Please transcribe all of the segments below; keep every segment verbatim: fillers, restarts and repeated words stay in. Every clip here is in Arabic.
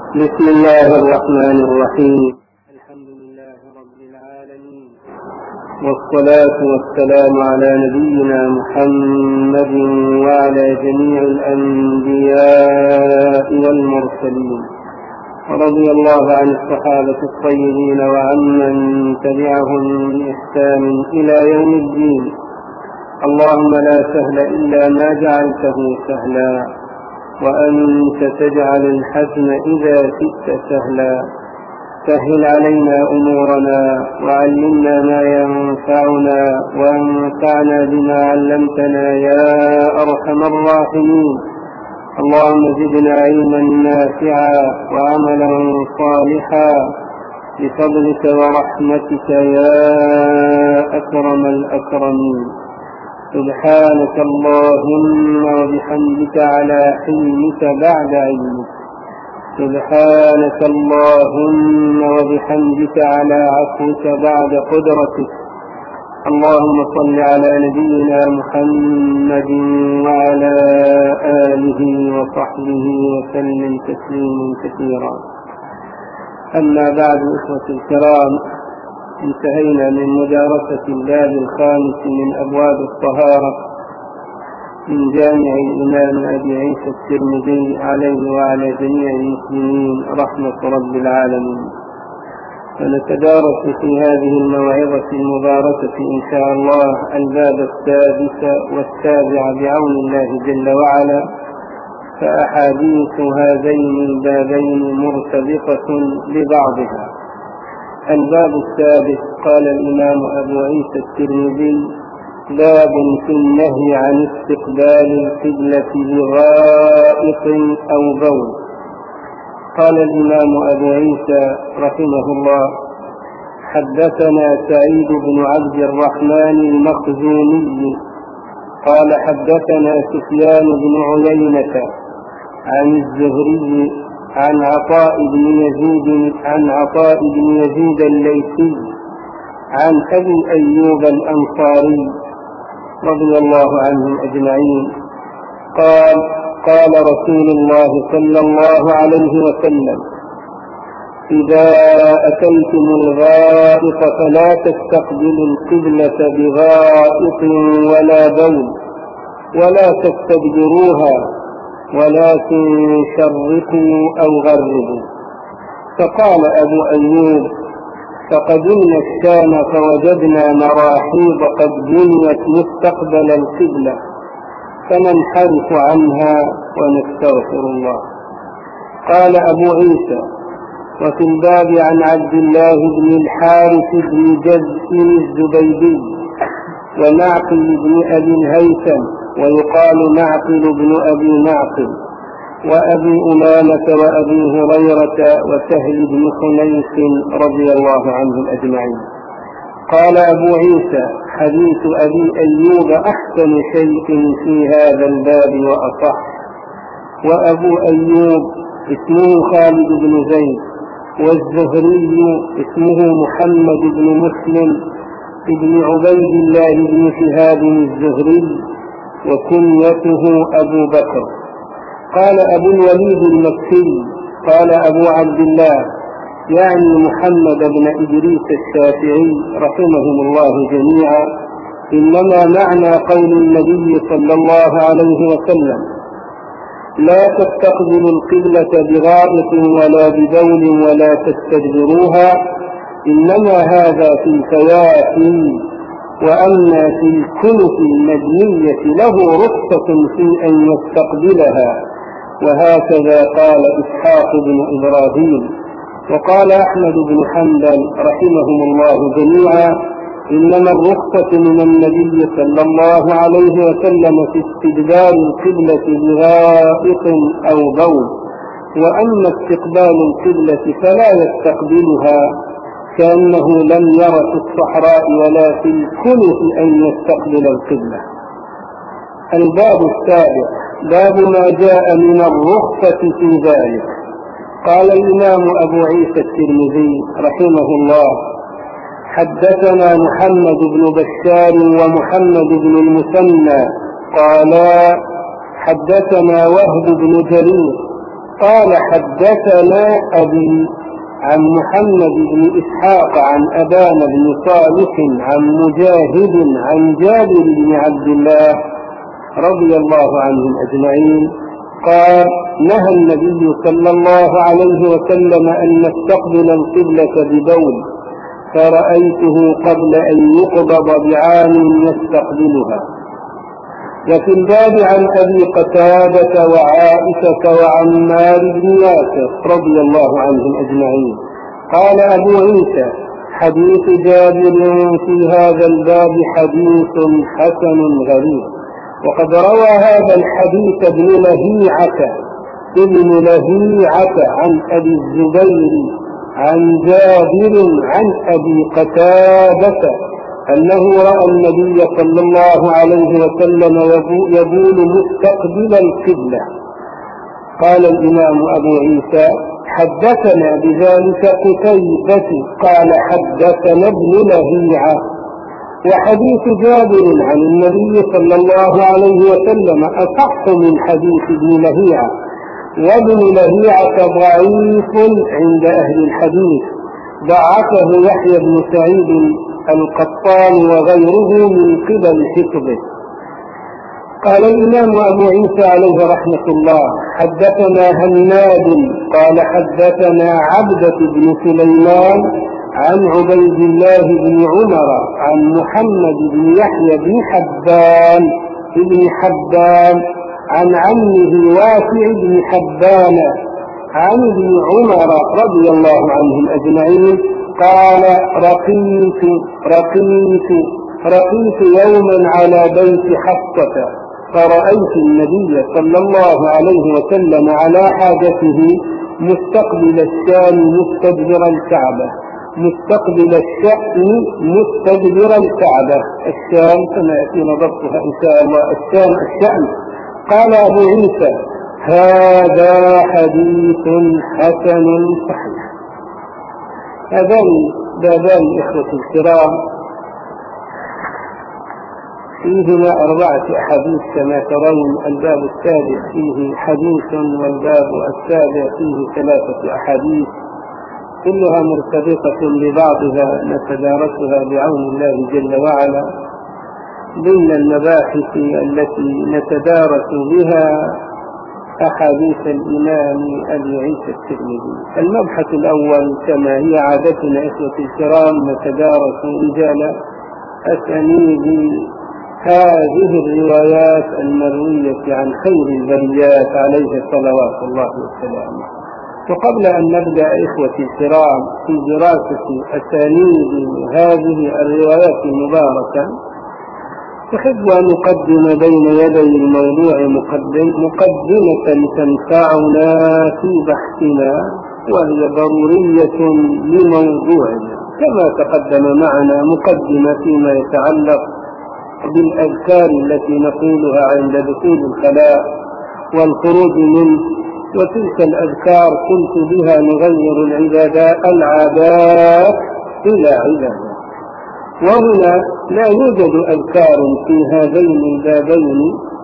بسم الله الرحمن الرحيم. الحمد لله رب العالمين، والصلاة والسلام على نبينا محمد وعلى جميع الأنبياء والمرسلين، ورضي الله عن الصحابة الطيبين وعمن تبعهم بإحسان إلى يوم الدين. اللهم لا سهل إلا ما جعلته سهلا، وأنت تجعل الحزن إذا شئت سهلا. سهل علينا أمورنا، وعلمنا ما ينفعنا، وانفعنا بما علمتنا يا أرحم الراحمين. اللهم زدنا علما نافعا وعملا صالحا بفضلك ورحمتك يا أكرم الأكرمين. سبحانك اللهم وبحمدك على حلمك بعد علمك، سبحانك اللهم وبحمدك على عفوك بعد قدرتك. اللهم صل على نبينا محمد وعلى آله وصحبه وسلم تسليما كثيرا. أما بعد، إخوة الكرام، انتهينا من مدارسة الباب الخامس من أبواب الطهارة من جامع الإمام أبي عيسى الترمذي عليه وعلى جميع المسلمين رحمة رب العالمين. ونتدارس في هذه الموعظة المباركة إن شاء الله الباب السادس والسابع بعون الله جل وعلا، فأحاديث هذين البابين مرتبطة ببعضها. الباب السادس قال الإمام أبو عيسى الترمذي: باب في النهي عن استقبال القبلة بغائط أو بول. قال الإمام أبو عيسى رحمه الله: حدثنا سعيد بن عبد الرحمن المخزومي قال حدثنا سفيان بن عيينة عن الزهري عن عطاء بن يزيد عن عطاء بن يزيد الليثي عن أبي أيوب الأنصاري رضي الله عنهم أجمعين قال: قال رسول الله صلى الله عليه وسلم: إذا أتيتم الغائط فلا تستقبلوا القبلة بغائط ولا بول، ولا تستدبروها، ولكن شرقوا أو غربوا. فقال أبو أيوب: فقدمنا الشام فوجدنا مراحيض قد بنيت مستقبل القبلة، فننحرف عنها ونستغفر الله. قال أبو عيسى: وفي الباب عن عبد الله بن الحارث بن جزء الزبيدي ومعقل بن أبي الهيثم، ويقال معقل بن أبي معقل، وأبي أمامة وأبي هريرة وسهل بن حنيف رضي الله عنهم أجمعين. قال أبو عيسى: حديث أبي أيوب أحسن شيء في هذا الباب وأصح. وأبو أيوب اسمه خالد بن زيد، والزهري اسمه محمد بن مسلم بن عبيد الله بن شهاب الزهري، وكنيته أبو بكر. قال أبو الوليد المكي: قال أبو عبد الله، يعني محمد بن إدريس الشافعي رحمهم الله جميعا: إنما معنى قول النبي صلى الله عليه وسلم: لا تستقبلوا القبلة بغائط ولا ببول ولا تستدبروها، إنما هذا في الكوافي، وأما في الكنف المبنية له رخصة في أن يستقبلها. وهكذا قال إسحاق بن إبراهيم. وقال أحمد بن حنبل رحمهم الله جميعا: إنما الرخصة من النبي صلى الله عليه وسلم في استقبال القبلة بغائط أو بول، وأما استقبال القبلة فلا يستقبلها، كأنه لم ير في الصحراء ولا في الكنف أن يستقبل القبلة. الباب السابع باب ما جاء من الرخصة في ذلك. قال الإمام أبو عيسى الترمذي رحمه الله: حدثنا محمد بن بشار ومحمد بن المثنى قالا حدثنا وهب بن جرير قال حدثنا أبي عن محمد بن إسحاق عن أبان بن صالح عن مجاهد عن جابر بن عبد الله رضي الله عنهم أجمعين قال نهى النبي صلى الله عليه وسلم أن نستقبل القبلة ببول فرأيته قبل أن يقبض بعام يستقبلها. وفي الباب عن أبي قتادة وعائشة وعمار بن ياسر رضي الله عنهم أجمعين قال أبو عيسى حديث جابر في هذا الباب حديث حسن غريب. وقد روى هذا الحديث ابن لهيعة ابن لهيعة عن أبي الزبير عن جابر عن أبي قتادة أنه رأى النبي صلى الله عليه وسلم يبول مستقبل القبلة. قال الإمام أبو عيسى حدثنا بذلك قتيبة قال حدثنا ابن لهيعة. وحديث جابر عن النبي صلى الله عليه وسلم أصح من حديث ابن لهيعة، وابن لهيعة ضعيف عند أهل الحديث، ضعفه يحيى بن سعيد القطان وغيره من قبل حفظه. قال الإمام أبو عيسى عليه رحمة الله حدثنا هناد قال حدثنا عبدة بن سليمان عن عبيد الله بن عمر عن محمد بن يحيى بن حبان بن حبان عن عمه واسع بن حبان عن ابن عمر رضي الله عنهم أجمعين قال رقيت رقيت رقيت يوما على بيت حفصة فرأيت النبي صلى الله عليه وسلم على حاجته مستقبل الشام مستدبر الكعبة مستقبل الشأن مستدبر الكعبة. الشام كما يأتينا ضبطها إن شاء الله الشام الشأن. قال أبو عيسى هذا حديث حسن صحيح. هذان بابان إخوة الكرام فيهما أربعة أحاديث كما ترون. الباب السابع فيه حديث والباب السابع فيه ثلاثة أحاديث كلها مرتبطة ببعضها نتدارسها بعون الله جل وعلا ضمن المباحث التي نتدارس بها أحاديث الإمام أبي عيسى الترمذي. المبحث الأول كما هي عادتنا إخوة الكرام نتدارس رجال أسانيد هذه الروايات المروية عن خير البريات عليه صلوات الله وسلامه. وقبل أن نبدأ إخوتي الكرام في دراسة أسانيد هذه الروايات المباركة أحب أن أقدم بين يدي الموضوع مقدم مقدمة تنفعنا في بحثنا وهي ضرورية لموضوعنا كما تقدم معنا مقدمة فيما يتعلق بالأذكار التي نقولها عند دخول الخلاء والخروج منه. وتلك الأذكار قلت بها نغير العبادات العادات إلى عبادات. وهنا لا يوجد أذكار في هذين البابين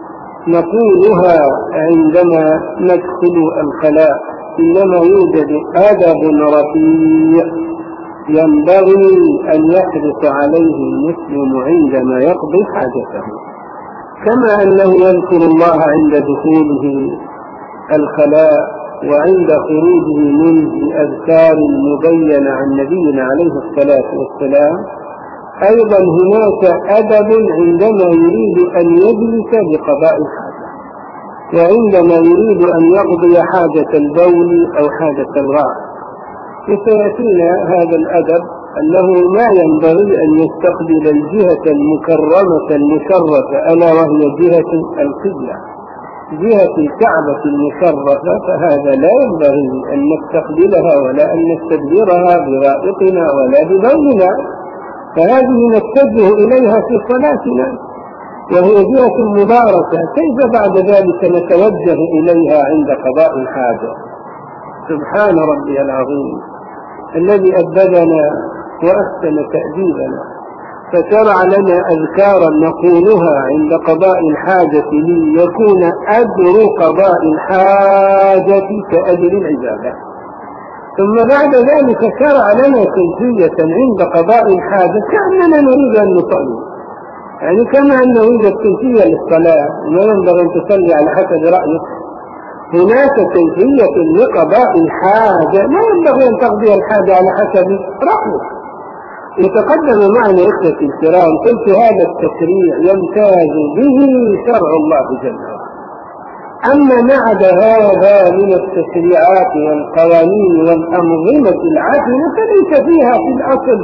نقولها عندما ندخل الخلاء، إنما يوجد أدب رفيع ينبغي أن يحرص عليه المسلم عندما يقضي حاجته، كما أنه يذكر الله عند دخوله الخلاء وعند خروجه منه بأذكار مبينة عن نبينا عليه الصلاة والسلام. أيضا هناك أدب عندما يريد أن يجلس بقضاء الحاجة، وعندما يريد أن يقضي حاجة البول أو حاجة الغائط. وسيأتينا هذا الأدب أنه ما ينبغي أن يستقبل الجهة المكرمة المشرفة ألا وهي جهة القبلة، جهة الكعبة المشرفة، فهذا لا ينبغي أن نستقبلها ولا أن نستدبرها بغائطنا ولا ببولنا، فهذه نتجه إليها في صلاتنا وهي جهة مباركة. كيف بعد ذلك نتوجه إليها عند قضاء الحاجة؟ سبحان ربي العظيم الذي أدبنا وأحسن تأديبنا، فشرع لنا أذكارا نقولها عند قضاء الحاجة ليكون أجر قضاء الحاجة كأجر العبادة. ثم بعد ذلك شرع لنا كيفية عند قضاء الحاجة كأننا نريد أن نصلي، يعني كما أن نريد كيفية للصلاة وما ينبغي أن تصلي على حسب رأيك، هناك كيفية لقضاء الحاجة لا ينبغي أن تقضي الحاجة على حسب رأيك. يتقدم معنا إخوتي الكرام قلت هذا التشريع يمتاز به شرع الله جل وعلا. أما ما عدا هذا من التشريعات والقوانين والأنظمة العادلة فليس فيها في الأصل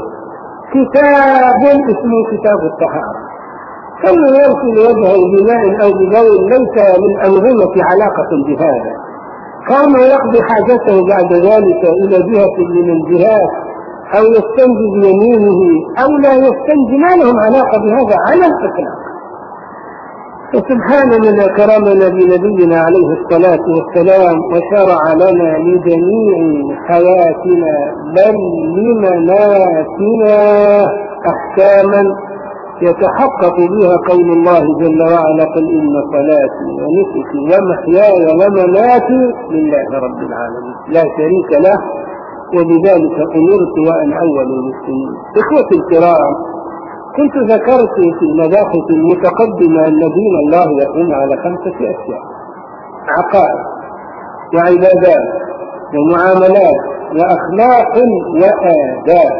كتاب اسمه كتاب الطهارة. كل يغسل وجهه بماء أو ببول ليس من أنظمة علاقة بهذا، كان يقضي حاجته بعد ذلك إلى جهة من الجهات أو يستنجي بيمينه أو لا يستنجي، ما لهم علاقة بهذا على الإطلاق. فسبحان من أكرمنا بنبينا عليه الصلاة والسلام وشرع لنا لجميع حياتنا بل لمماتنا أحكاما يتحقق بها قول الله جل وعلا: قل إن صلاتي ونسكي ومحياي ومماتي لله رب العالمين لا شريك له وبذلك أمرت وأنا أول المسلمين. إخوتي الكرام، كنت ذكرت في المباحث المتقدمة أن دين الله يقوم على خمسة أشياء: عقائد وعبادات ومعاملات وأخلاق وآداب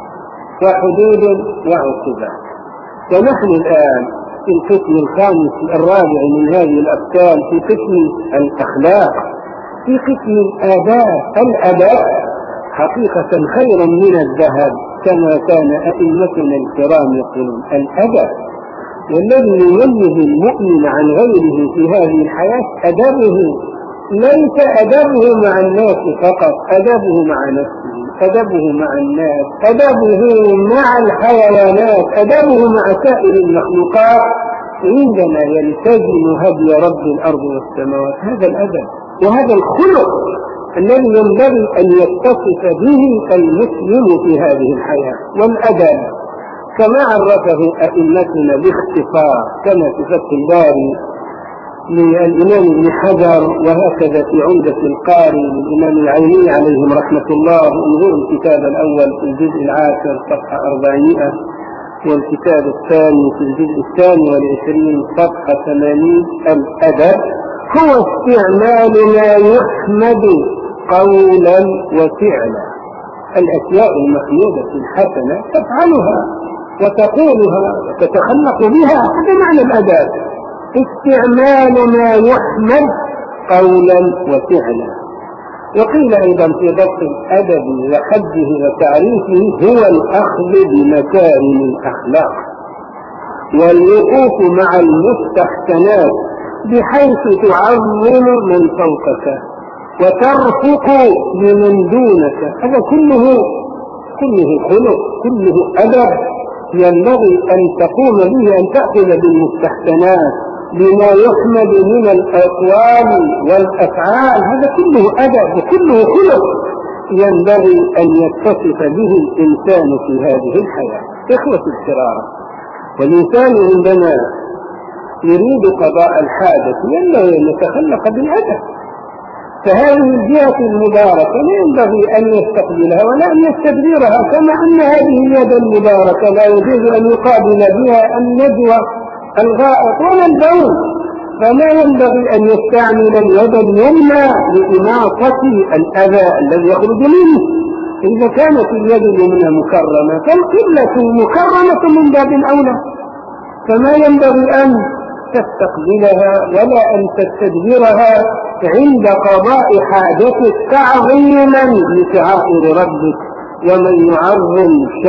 وحدود وعقوبات. ونحن الآن في القسم الخامس الرابع من هذه الأقسام، في قسم الأخلاق، في قسم الآداب. الأداء حقيقة خيرا من الذهب كما كان أئمتنا الكرام يقولون. الأدب والذي يميز المؤمن عن غيره في هذه الحياة أدبه، ليس أدبه مع الناس فقط، أدبه مع نفسه، أدبه مع الناس، أدبه مع الحيوانات، أدبه مع سائر المخلوقات عندما يلتزم هدي رب الأرض والسماوات. هذا الأدب وهذا الخلق الذي ينبغي أن يتصف به المسلم في هذه الحياة. والأدب كما عرفه أئمتنا باختصار كما في فتح الباري للإمام ابن حجر، وهكذا في عمدة القاري للإمام العيني عليهم رحمة الله. انظروا الكتاب الأول في الجزء العاشر صفحة أربعمائة، والكتاب الثاني في الجزء الثاني والعشرين صفحة ثمانين. الأدب هو استعمال ما يحمد قولا وفعلا، الأشياء المحمودة الحسنة تفعلها وتقولها وتتخلق بها، هذا معنى الأدب، استعمال ما يحمد قولا وفعلا. وقيل أيضا في ضبط الأدب وحده وتعريفه هو الأخذ بمكارم الأخلاق والوقوف مع المستحسنات بحيث تعظم من فوقك وترفق بمن دونك. هذا كله كله خلق، كله أدب ينبغي أن تقوم به، أن تأخذ بالمستحسنات بما يحمد من الأقوال والأفعال. هذا كله أدب وكله خلق ينبغي أن يتصف به الإنسان في هذه الحياة. إخوة الكرام، والإنسان عندما يريد قضاء الحاجة ينبغي أن يتخلق بالأدب، فهذه الجهة المباركة لا ينبغي أن يستقبلها ولا أن يستدبرها، كما أن هذه اليد المباركة لا يجوز أن يقابل بها الندوة الغائط ولا البول، فلا ينبغي أن يستعمل اليد اليمنى لإماطة الأذى الذي يخرج منه. إذا كانت اليد اليمنى مكرمة فالقبلة مكرمة من باب أولى، فما ينبغي أن تستقبلها ولا أن تستدبرها عند قضاء حاجتك تعظيما لشعائر ربك. ومن يعظم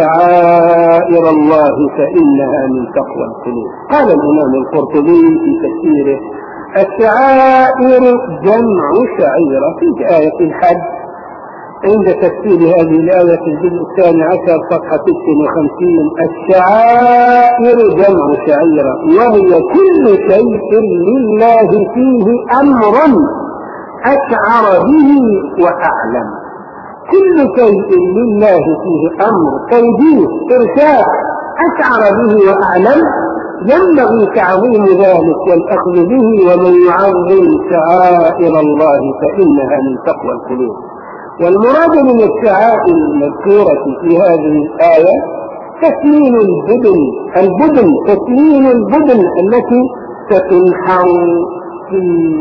شعائر الله فإنها من تقوى القلوب. قال الإمام القرطبي في تفسيره: الشعائر جمع شعيرة في آية الحج. عند تفسير هذه الآية في الجزء الثاني عشر صفحة ست وخمسين: الشعائر جمع شعيرة وهي كل شيء لله فيه أمر أشعر به وأعلم. كل شيء لله فيه أمر، توجيه، إرشاد، أشعر به وأعلم ينبغي تعظيم ذلك والأخذ به. ومن يعظم شعائر الله فإنها من تقوى القلوب. والمراد من الشعائر المذكورة في هذه الآية تسمين البدن البدن تسمين البدن التي ستنحر في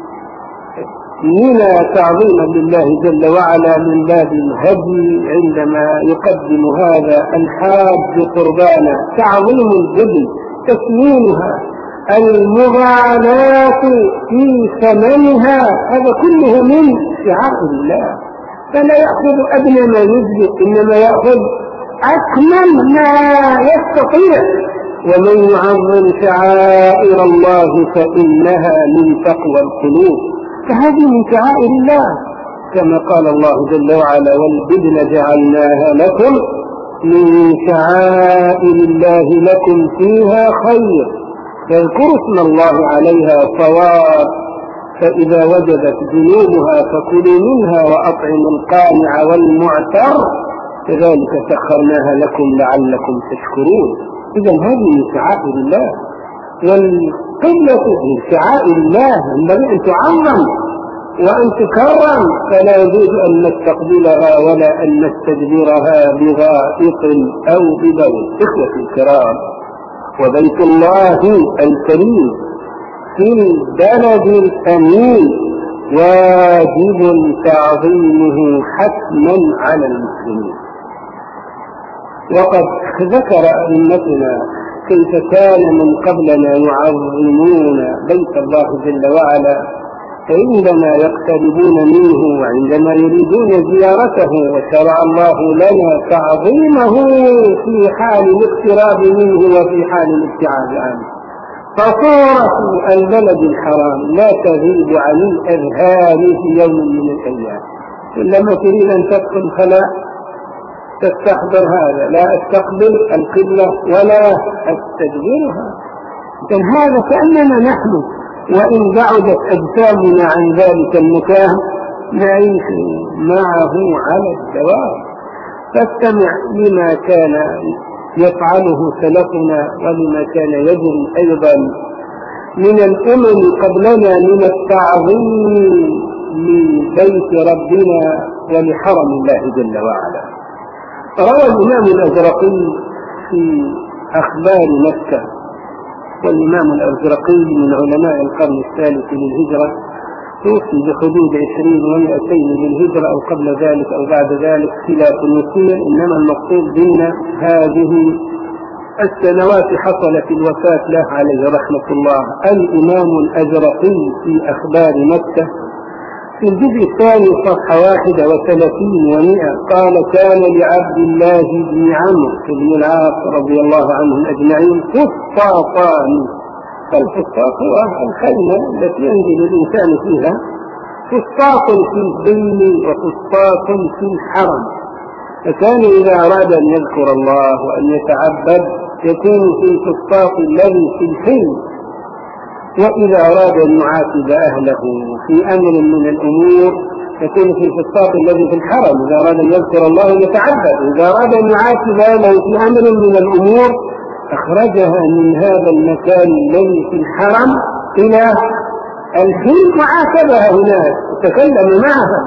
منى تعظيما لله جل وعلا من باب الهدي عندما يقدم هذا الحاج قربانا. تعظيم البدن تسمينها، المغالاة في ثمنها، هذا كله من شعائر الله. فلا يأخذ أدنى ما يجزئ، إنما يأخذ أكمل ما يستطيع. ومن يعظم شعائر الله فإنها من تقوى القلوب. فهذه من شعائر الله كما قال الله جل وعلا: والبدن جعلناها لكم من شعائر الله لكم فيها خير فاذكروا اسم الله عليها صواب، فإذا وجدت جنوبها فكلوا منها وأطعموا القانع والمعتر كذلك سخرناها لكم لعلكم تشكرون. إذا هذه من شعائر الله، والقبلة من شعائر الله ينبغي أن تعظم وأن تكرم، فلا يجوز أن نستقبلها ولا أن نستدبرها بغائط أو ببول. إخوة الكرام، وبيت الله الكريم في البلد الأمين واجب تعظيمه حتما على المسلمين. وقد ذكر أئمتنا كيف كان من قبلنا يعظمون بيت الله جل وعلا عندما يقتربون منه وعندما يريدون زيارته، وشرع الله لنا تعظيمه في حال الاقتراب منه وفي حال الابتعاد عنه. فصورة البلد الحرام لا تغيب عن الأذهان في يوم من الأيام. لما تريد أن تدخل فلا تستحضر هذا، لا أستقبل القبلة ولا أستدبرها. إذن هذا كأننا نحن وإن بعدت أجسامنا عن ذلك المكان نعيش معه على الدوام. فاستمع لما كان يفعله سلفنا ولما كان يجري أيضا من الأمم قبلنا من التعظيم لبيت ربنا ولحرم الله جل وعلا. روى الإمام الأزرقي في أخبار مكة، والإمام الأزرقي من علماء القرن الثالث للهجرة، توفي بحدود عشرين ومئتين للهجرة أو قبل ذلك أو بعد ذلك، خلاف المسير. إنما المقصود بنا هذه السنوات حصلت الوفاة له عليه رحمة الله. الإمام الأزرقي في أخبار مكة في الجزء الثاني صفحة واحدة وثلاثين ومئة قال: كان لعبد الله بن عمرو بن العاص رضي الله عنهم أجمعين فسطاطان. فالفسطاط هو الخيمة التي ينزل الإنسان فيها، فسطاط في الظل وفسطاط في الحرم. فكان إذا أراد أن يذكر الله وأن يتعبد يكون في الفسطاط الذي في الحلم، وإذا أراد أن يعاتب أهله في أمر من الأمور يكون في الفسطاط الذي في الحرم. إذا أراد أن يذكر الله ويتعبد، إذا أراد أن يعاتب أهله في أمر من الأمور أخرجها من هذا المكان الذي في الحرم إلى الحلم وعاتبها هناك وتكلم معها.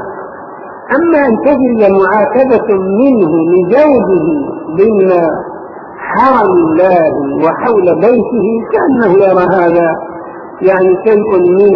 أما أن تجري معاتبة منه لزوجه ضمن حرم الله وحول بيته كأنه يرى هذا يعني شيء من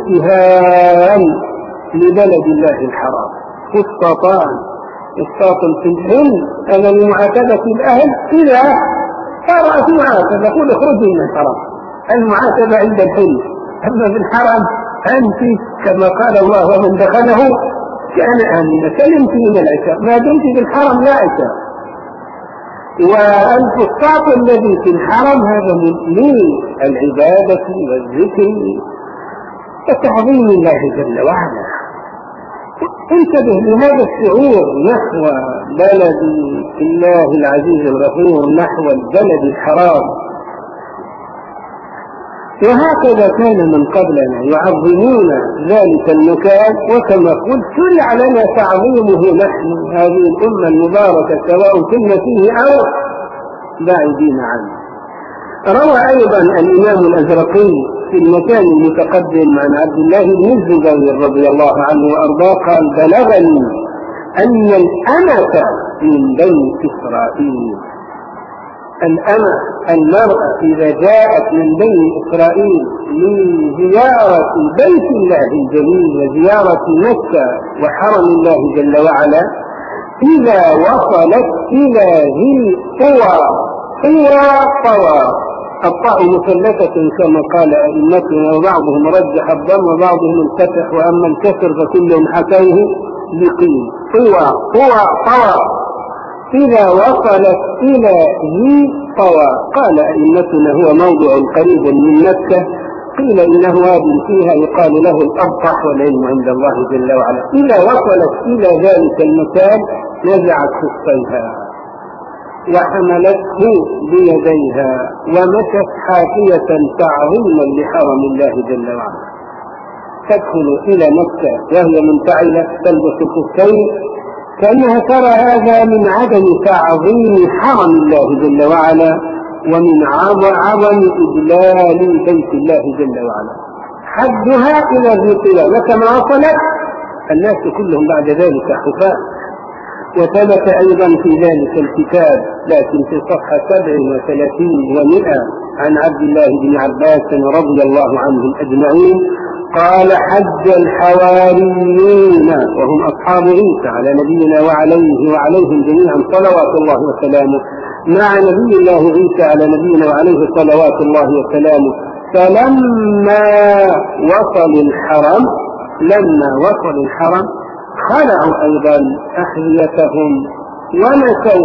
الانتهام لبلد الله الحرام. فسطاطان، فسطاط في الحلم هذا لمعاتبة الأهل إذا صار في معاتبة قل اخرجوا من الحرام. المعاتبة عند الحلم، أما في الحرم أنت كما قال الله: ومن دخله كان آمنا. سلمت من العشاء، ما دمت في الحرم لا عشاء. والفسطاط الذي في الحرم هذا من العبادة والذكر وتعظيم الله جل وعلا. انتبه لهذا الشعور نحو بلد الله العزيز الغفور، نحو البلد الحرام. وهكذا كان من قبلنا يعظمون ذلك المكان، وكما قلت شرع لنا تعظيمه نحن هذه الأمة المباركة سواء كنا فيه أو بعيدين عنه. روى أيضا الإمام الأزرقي في المكان المتقدم عن عبد الله بن الزبير رضي الله عنه وأرضاه قال: بلغني أن الأمة من بني إسرائيل، الأمة المرأة إذا جاءت من بني إسرائيل لزيارة بيت الله الجليل وزيارة مكة وحرم الله جل وعلا، إذا وصلت إلى ذي طوى، طوى طوى، الطاء مثلثة كما قال أئمتنا، وبعضهم رجح الضم وبعضهم الفتح، وأما الكسر فكلهم حكوه بقيل. طوى طوى طوى، إذا وصلت إلى ذي طوى. قال أئمتنا هو موضع قريب من مكة، قيل إنه واد فيها يقال له الأبطح، والعلم عند الله جل وعلا. إذا وصلت إلى ذلك المكان نزعت خفيها وحملته بيديها ومشت حافية تعظيما لحرم الله جل وعلا. تدخل إلى مكة وهي منفعلة تلبس الخفين كأنها ترى هذا من عدم تعظيم حرم الله جل وعلا ومن عظم إجلال بيت الله جل وعلا. حدها إلى ذي طوى، وكما وصلت الناس كلهم بعد ذلك حفاة. وثبت أيضا في ذلك الكتاب لكن في صفحة سبع وثلاثين ومئة عن عبد الله بن عباس رضي الله عنهم أجمعين قال: حج الحواريون وهم أصحاب عيسى على نبينا وعليه وعليهم جميعا صلوات الله وسلامه مع نبي الله عيسى على نبينا وعليه صلوات الله وسلامه، فلما وصل الحرم لما وصل الحرم خلعوا أيضا أحذيتهم ومشوا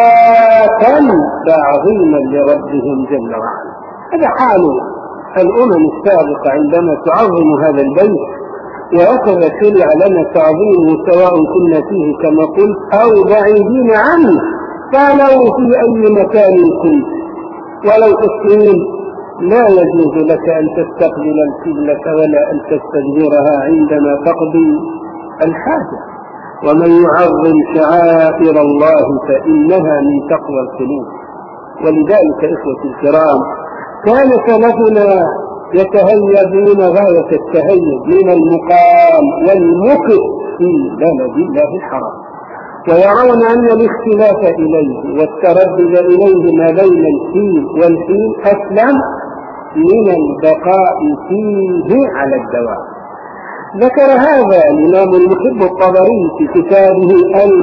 حفاة تعظيما لربهم جل وعلا. هذا حال الأمم السابقة عندما تعظم هذا البيت، وهكذا شرع لنا تعظيمه سواء كنا فيه كما قلت أو بعيدين عنه، فلو في أي مكان كنت ولو أسلم لا يجوز لك أن تستقبل القبلة ولا أن تستدبرها عندما تقضي الحاجة. ومن يعظم شعائر الله فإنها من تقوى القلوب. ولذلك إخوتي الكرام كان سلفنا يتهيبون غاية التهيب من المقام والمكث في بلد الله الحرام، ويرون أن الاختلاف إليه والتردد إليه ما بين الفيل والفيل أسلم من البقاء فيه على الدوام. ذكر هذا الإمام المحب الطبري في كتابه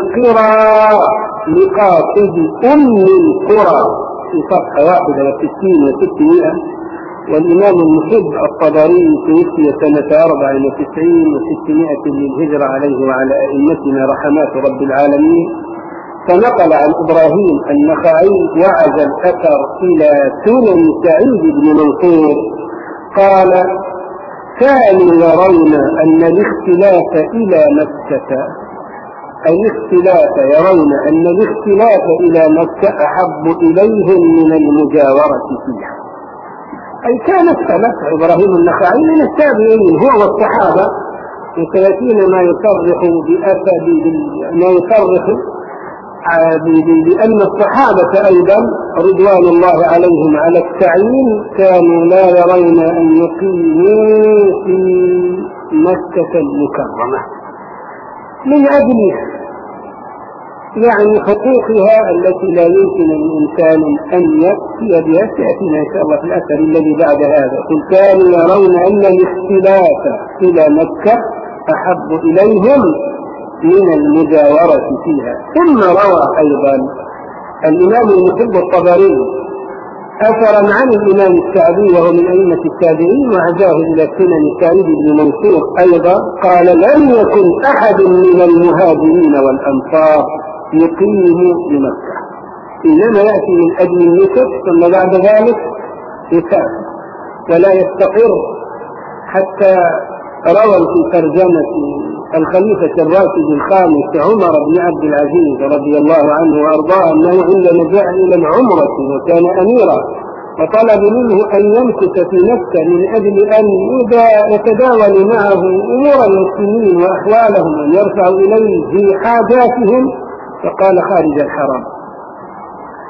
القرى لقاصد أم القرى في صفحة واحدة وستين وستمائة. والإمام المحب الطبري توفي سنة أربع وتسعين وستمائة للهجرة عليه وعلى أئمتنا رحمات رب العالمين، فنقل عن إبراهيم النخعي وعز الأثر إلى سنن سعيد بن منصور قال: كانوا يرون أن الاختلاف إلى مكة أي الاختلاف يرون أن الاختلاف إلى مكة أحب إليهم من المجاورة فيها. أي كان السلف إبراهيم النخعي من التابعين هو والصحابة، وسيأتينا ما يصرح بأسد ما يصرح بأن الصحابة أيضا رضوان الله عليهم على التعيين كانوا لا يرون أن يقيموا في مكة المكرمة من أجل يعني حقوقها التي لا يمكن للإنسان أن يأتي بها. سيأتينا إن شاء الله في الأثر الذي بعد هذا. كانوا يرون أن الاختلاف إلى مكة أحب إليهم من المجاورة فيها. ثم روى أيضا الإمام المحب الطبري أثرا عن الإمام السعدي وهو من أئمة التابعين وعزاه إلى سنن سعيد بن منصور أيضا قال: لم يكن أحد من المهاجرين والأنصار يقيم بمكة، إنما يأتي من أجل النسك ثم بعد ذلك يسافر ولا يستقر. حتى روى في ترجمة الخليفة الراشد الخامس عمر بن عبد العزيز رضي الله عنه وأرضاه أنه عندما جاء إلى العمرة وكان أميرا وطلب منه أن يمكث في مكة من أجل أن يتداول معه أمور المسلمين وأحوالهم وأن يرفع إليه في حاجاتهم، فقال: خارج الحرم.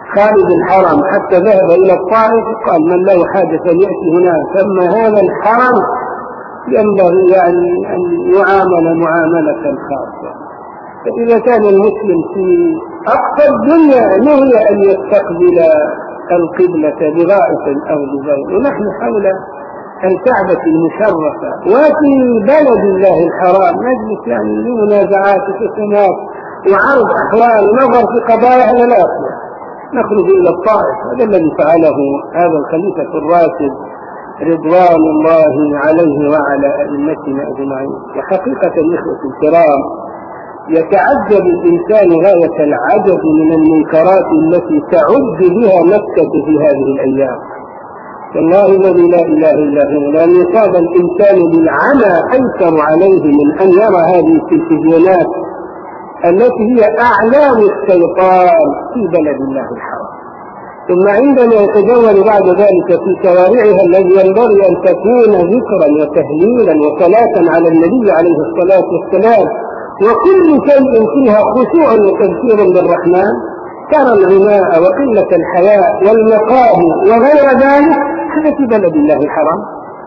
خارج الحرم حتى ذهب إلى الطائف، قال من له حاجة فليأتي هناك، ثم هذا الحرم ينبغي يعني أن يعامل معاملة خاصة. فإذا كان المسلم في أقصى الدنيا نهي أن يستقبل القبلة بغائط أو بغير، ونحن حول الكعبة المشرفة وفي بلد الله الحرام نجلس يعني لمنازعات وخصامات وعرض أحوال ونظر في قضايا لا نخرج إلى الطائف. هذا الذي فعله هذا الخليفة الراشد رضوان الله عليه وعلى أئمتنا أجمعين. وحقيقة الإخوة الكرام يتعجب الإنسان غاية العجب من المنكرات التي تعد بها مكة في هذه الأيام. والله الذي لا إله إلا هو لأن يصاب الإنسان بالعمى أيسر عليه من أن يرى هذه التلفزيونات التي هي أعلام الشيطان في بلد الله الحرام. ثم عندما يتجول بعد ذلك في شوارعها الذي ينبغي أن تكون ذكرا وتهليلا وصلاة على النبي عليه الصلاة والسلام وكل شيء فيها خشوع وتذكير بالرحمن، ترى الغناء وقلة الحياء والمقاهي وغير ذلك، هذا في بلد الله الحرام.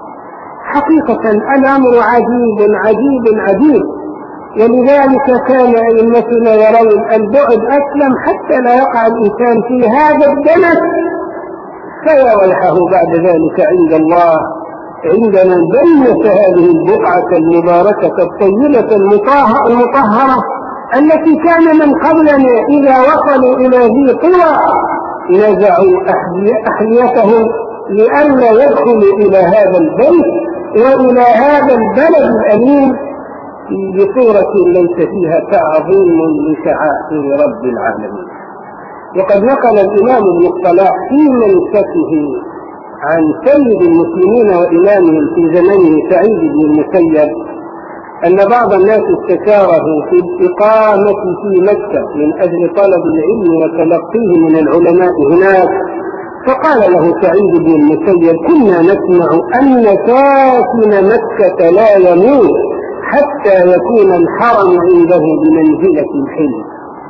حقيقة الأمر عجيب عجيب عجيب. ولذلك كان أئمتنا يرون البعد أسلم حتى لا يقع الإنسان في هذا الدنس فيا ويحه بعد ذلك عند الله عندما بنت هذه البقعة المباركة الطيبة المطهرة التي كان من قبلنا إذا وصلوا إلى ذي طوى نزعوا أحذيتهم لئلا يدخلوا إلى هذا البيت وإلى هذا البلد الأمين بصورة ليس فيها تعظيم لشعائر رب العالمين. وقد نقل الإمام ابن الصلاح في منسكه عن سيد المسلمين وإمامهم في زمنه سعيد بن المسيب أن بعض الناس استشاره في الإقامة في مكة من أجل طلب العلم وتلقيه من العلماء هناك، فقال له سعيد بن المسيب كنا نسمع أن ساكن مكة لا يموت حتى يكون الحرم عنده بمنزلة الحلم.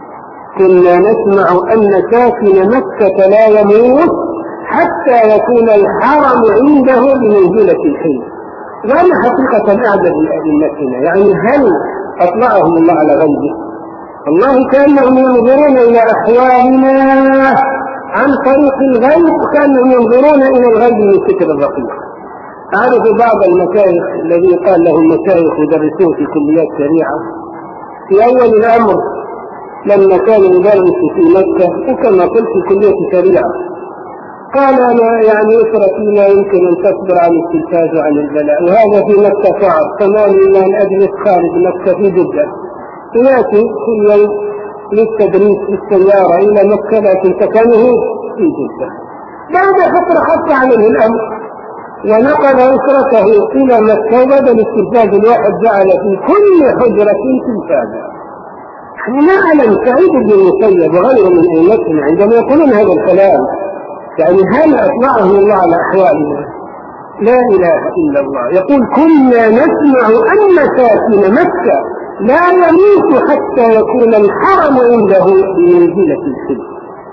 كنا نسمع أن ساكن مكة لا يموت حتى يكون الحرم عنده بمنزلة الحلم. وأنا حقيقة أعجب لأئمتنا، يعني هل أطلعهم الله على غيبه؟ الله كأنهم ينظرون إلى أحوالنا عن طريق الغيب كأنهم ينظرون إلى الغيب من ستر الرقيق. أعرف بعض المشايخ الذي قال لهم مشايخ يدرسون في كليات شريعة في أول الأمر لما كان يدرس في مكة وكما قلت في كلية شريعة، قال أنا يعني أسرتي لا يمكن أن تصبر عن التلفاز وعن البلاء وهذا في مكة صعب، فما لي أن أجلس خارج مكة في جدة. يأتي كل يوم للتدريس في السيارة إلى مكة لكن سكنه في جدة. بعد فترة خف عليه الأمر ونقل أسرته إلى مكة وبدل التلفاز الواحد جعل في كل حجرة تلفازا. نحن نعلم سعيد بن المسيب وغيره من أئمتنا عندما يقولون هذا الكلام يعني هل أطلعه الله على أحوالنا؟ لا إله إلا الله. يقول كنا نسمع أن ساكن مكة لا يموت حتى يكون الحرم عنده بمنزلة الحلم.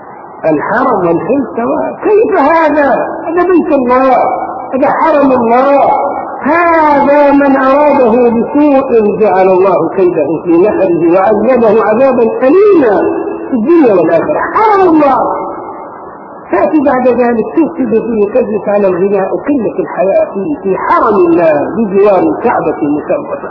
الحرم والحلم سواء، كيف هذا؟ هذا بيت الله، هذا حرم الله. هذا من أراده بسوء جعل الله كيده في نحره وعذبه عذابا أليما في الدنيا والآخرة. حرم الله تأتي بعد ذلك تفسد فيه تجلس على الغناء وقلة الحياة فيه في حرم الله بجوار الكعبة المشرفة.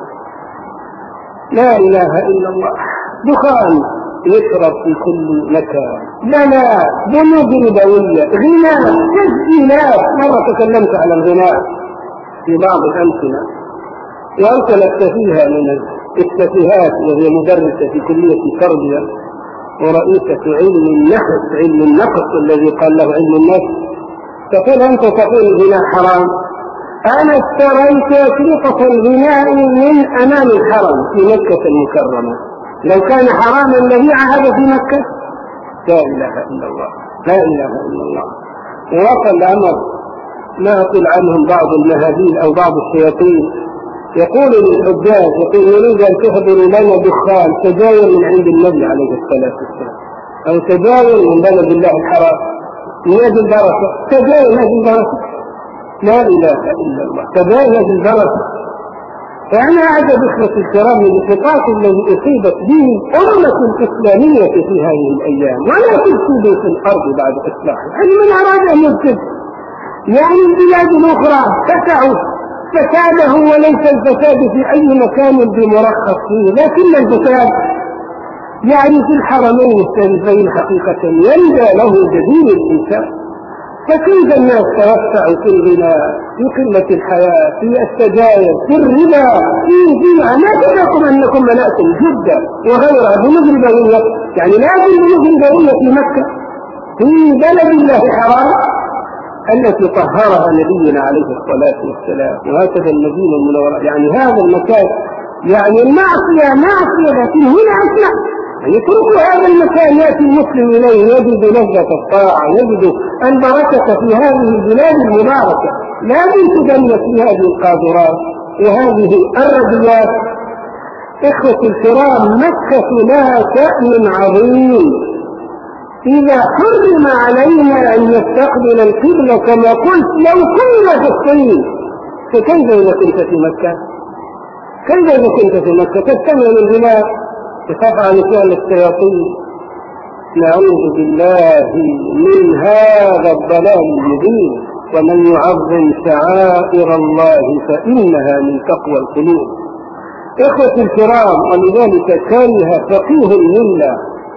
لا إله إلا الله. دخان يشرب في كل مكان، بلاء، ذنوب ربوية، غناء، تسجيلات. مرة تكلمت على الغناء في بعض الأمثلة وأرسلت فيها من التفاهات وهي مدرسة في كلية تربية ورئيسة علم النفس علم النفس الذي قال له علم النفس، تقول أنت تقول الغناء حرام. أنا اشتريت شريطة الغناء من أمام الحرم في مكة المكرمة، لو كان حراما لبيعها هذا في مكة. لا إله إلا الله، لا إله إلا الله. ووصل الأمر ما أقول عنهم بعض المهابيل أو بعض الشياطين يقول للحجاج يقول نريد أن تحضروا لنا دخان سجاير من عند النبي عليه الصلاة والسلام. أو تجاوز من بلد الله الحرام يد البركة، تجاوز يد البركة، لا إله إلا الله، تجاوز البركة. فأنا أعجب إخوة الكرام من الخطاب الذي أصيبت به الأمة الإسلامية في هذه الأيام، ولا تفسد في الأرض بعد إصلاحها. يعني من أراد أن يفسد يعني البلاد الأخرى فتعوا فساده، وليس الفساد في أي مكان بمرخص فيه، لكن الفساد يعني في الحرمين الشريفين حقيقة يندى له جديد الإنسان. فكيف الناس توسعوا في الغناء، في قلة الحياة، في السجاير، في الربا، في في ما تدركم أنكم ملأتم جدا وغيرها بنوع ربوية، يعني لازم بنوع ربوية في مكة في بلد الله حرام التي طهرها نبينا عليه الصلاة والسلام، وهكذا المدينة المنورة. يعني هذا المكان يعني المعصية معصية، لكن هنا أسمع يترك هذا المكان يأتي المسلم إليه يجد لذة الطاعة، يجد البركة في هذه البلاد المباركة. لازم تدنس في هذه القاذورات وهذه الرديات. إخوة الكرام، مكة لها شأن عظيم. إذا حرم علينا أن نستقبل القبلة كما قلت لو كنا في الصين، فكيف إذا كنت في مكة؟ كيف إذا كنت في مكة تستمع للغناء تخاف عن فعل الشياطين؟ نعوذ بالله من هذا الضلال المبين. ومن يعظم شعائر الله فإنها من تقوى القلوب. إخوة الكرام، ولذلك كره فقيه الملة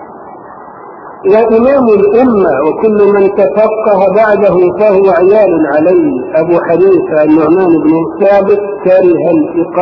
وإمام الأمة وكل من تفقه بعده فهو عيال عليه أبو حنيفة النعمان بن ثابت كره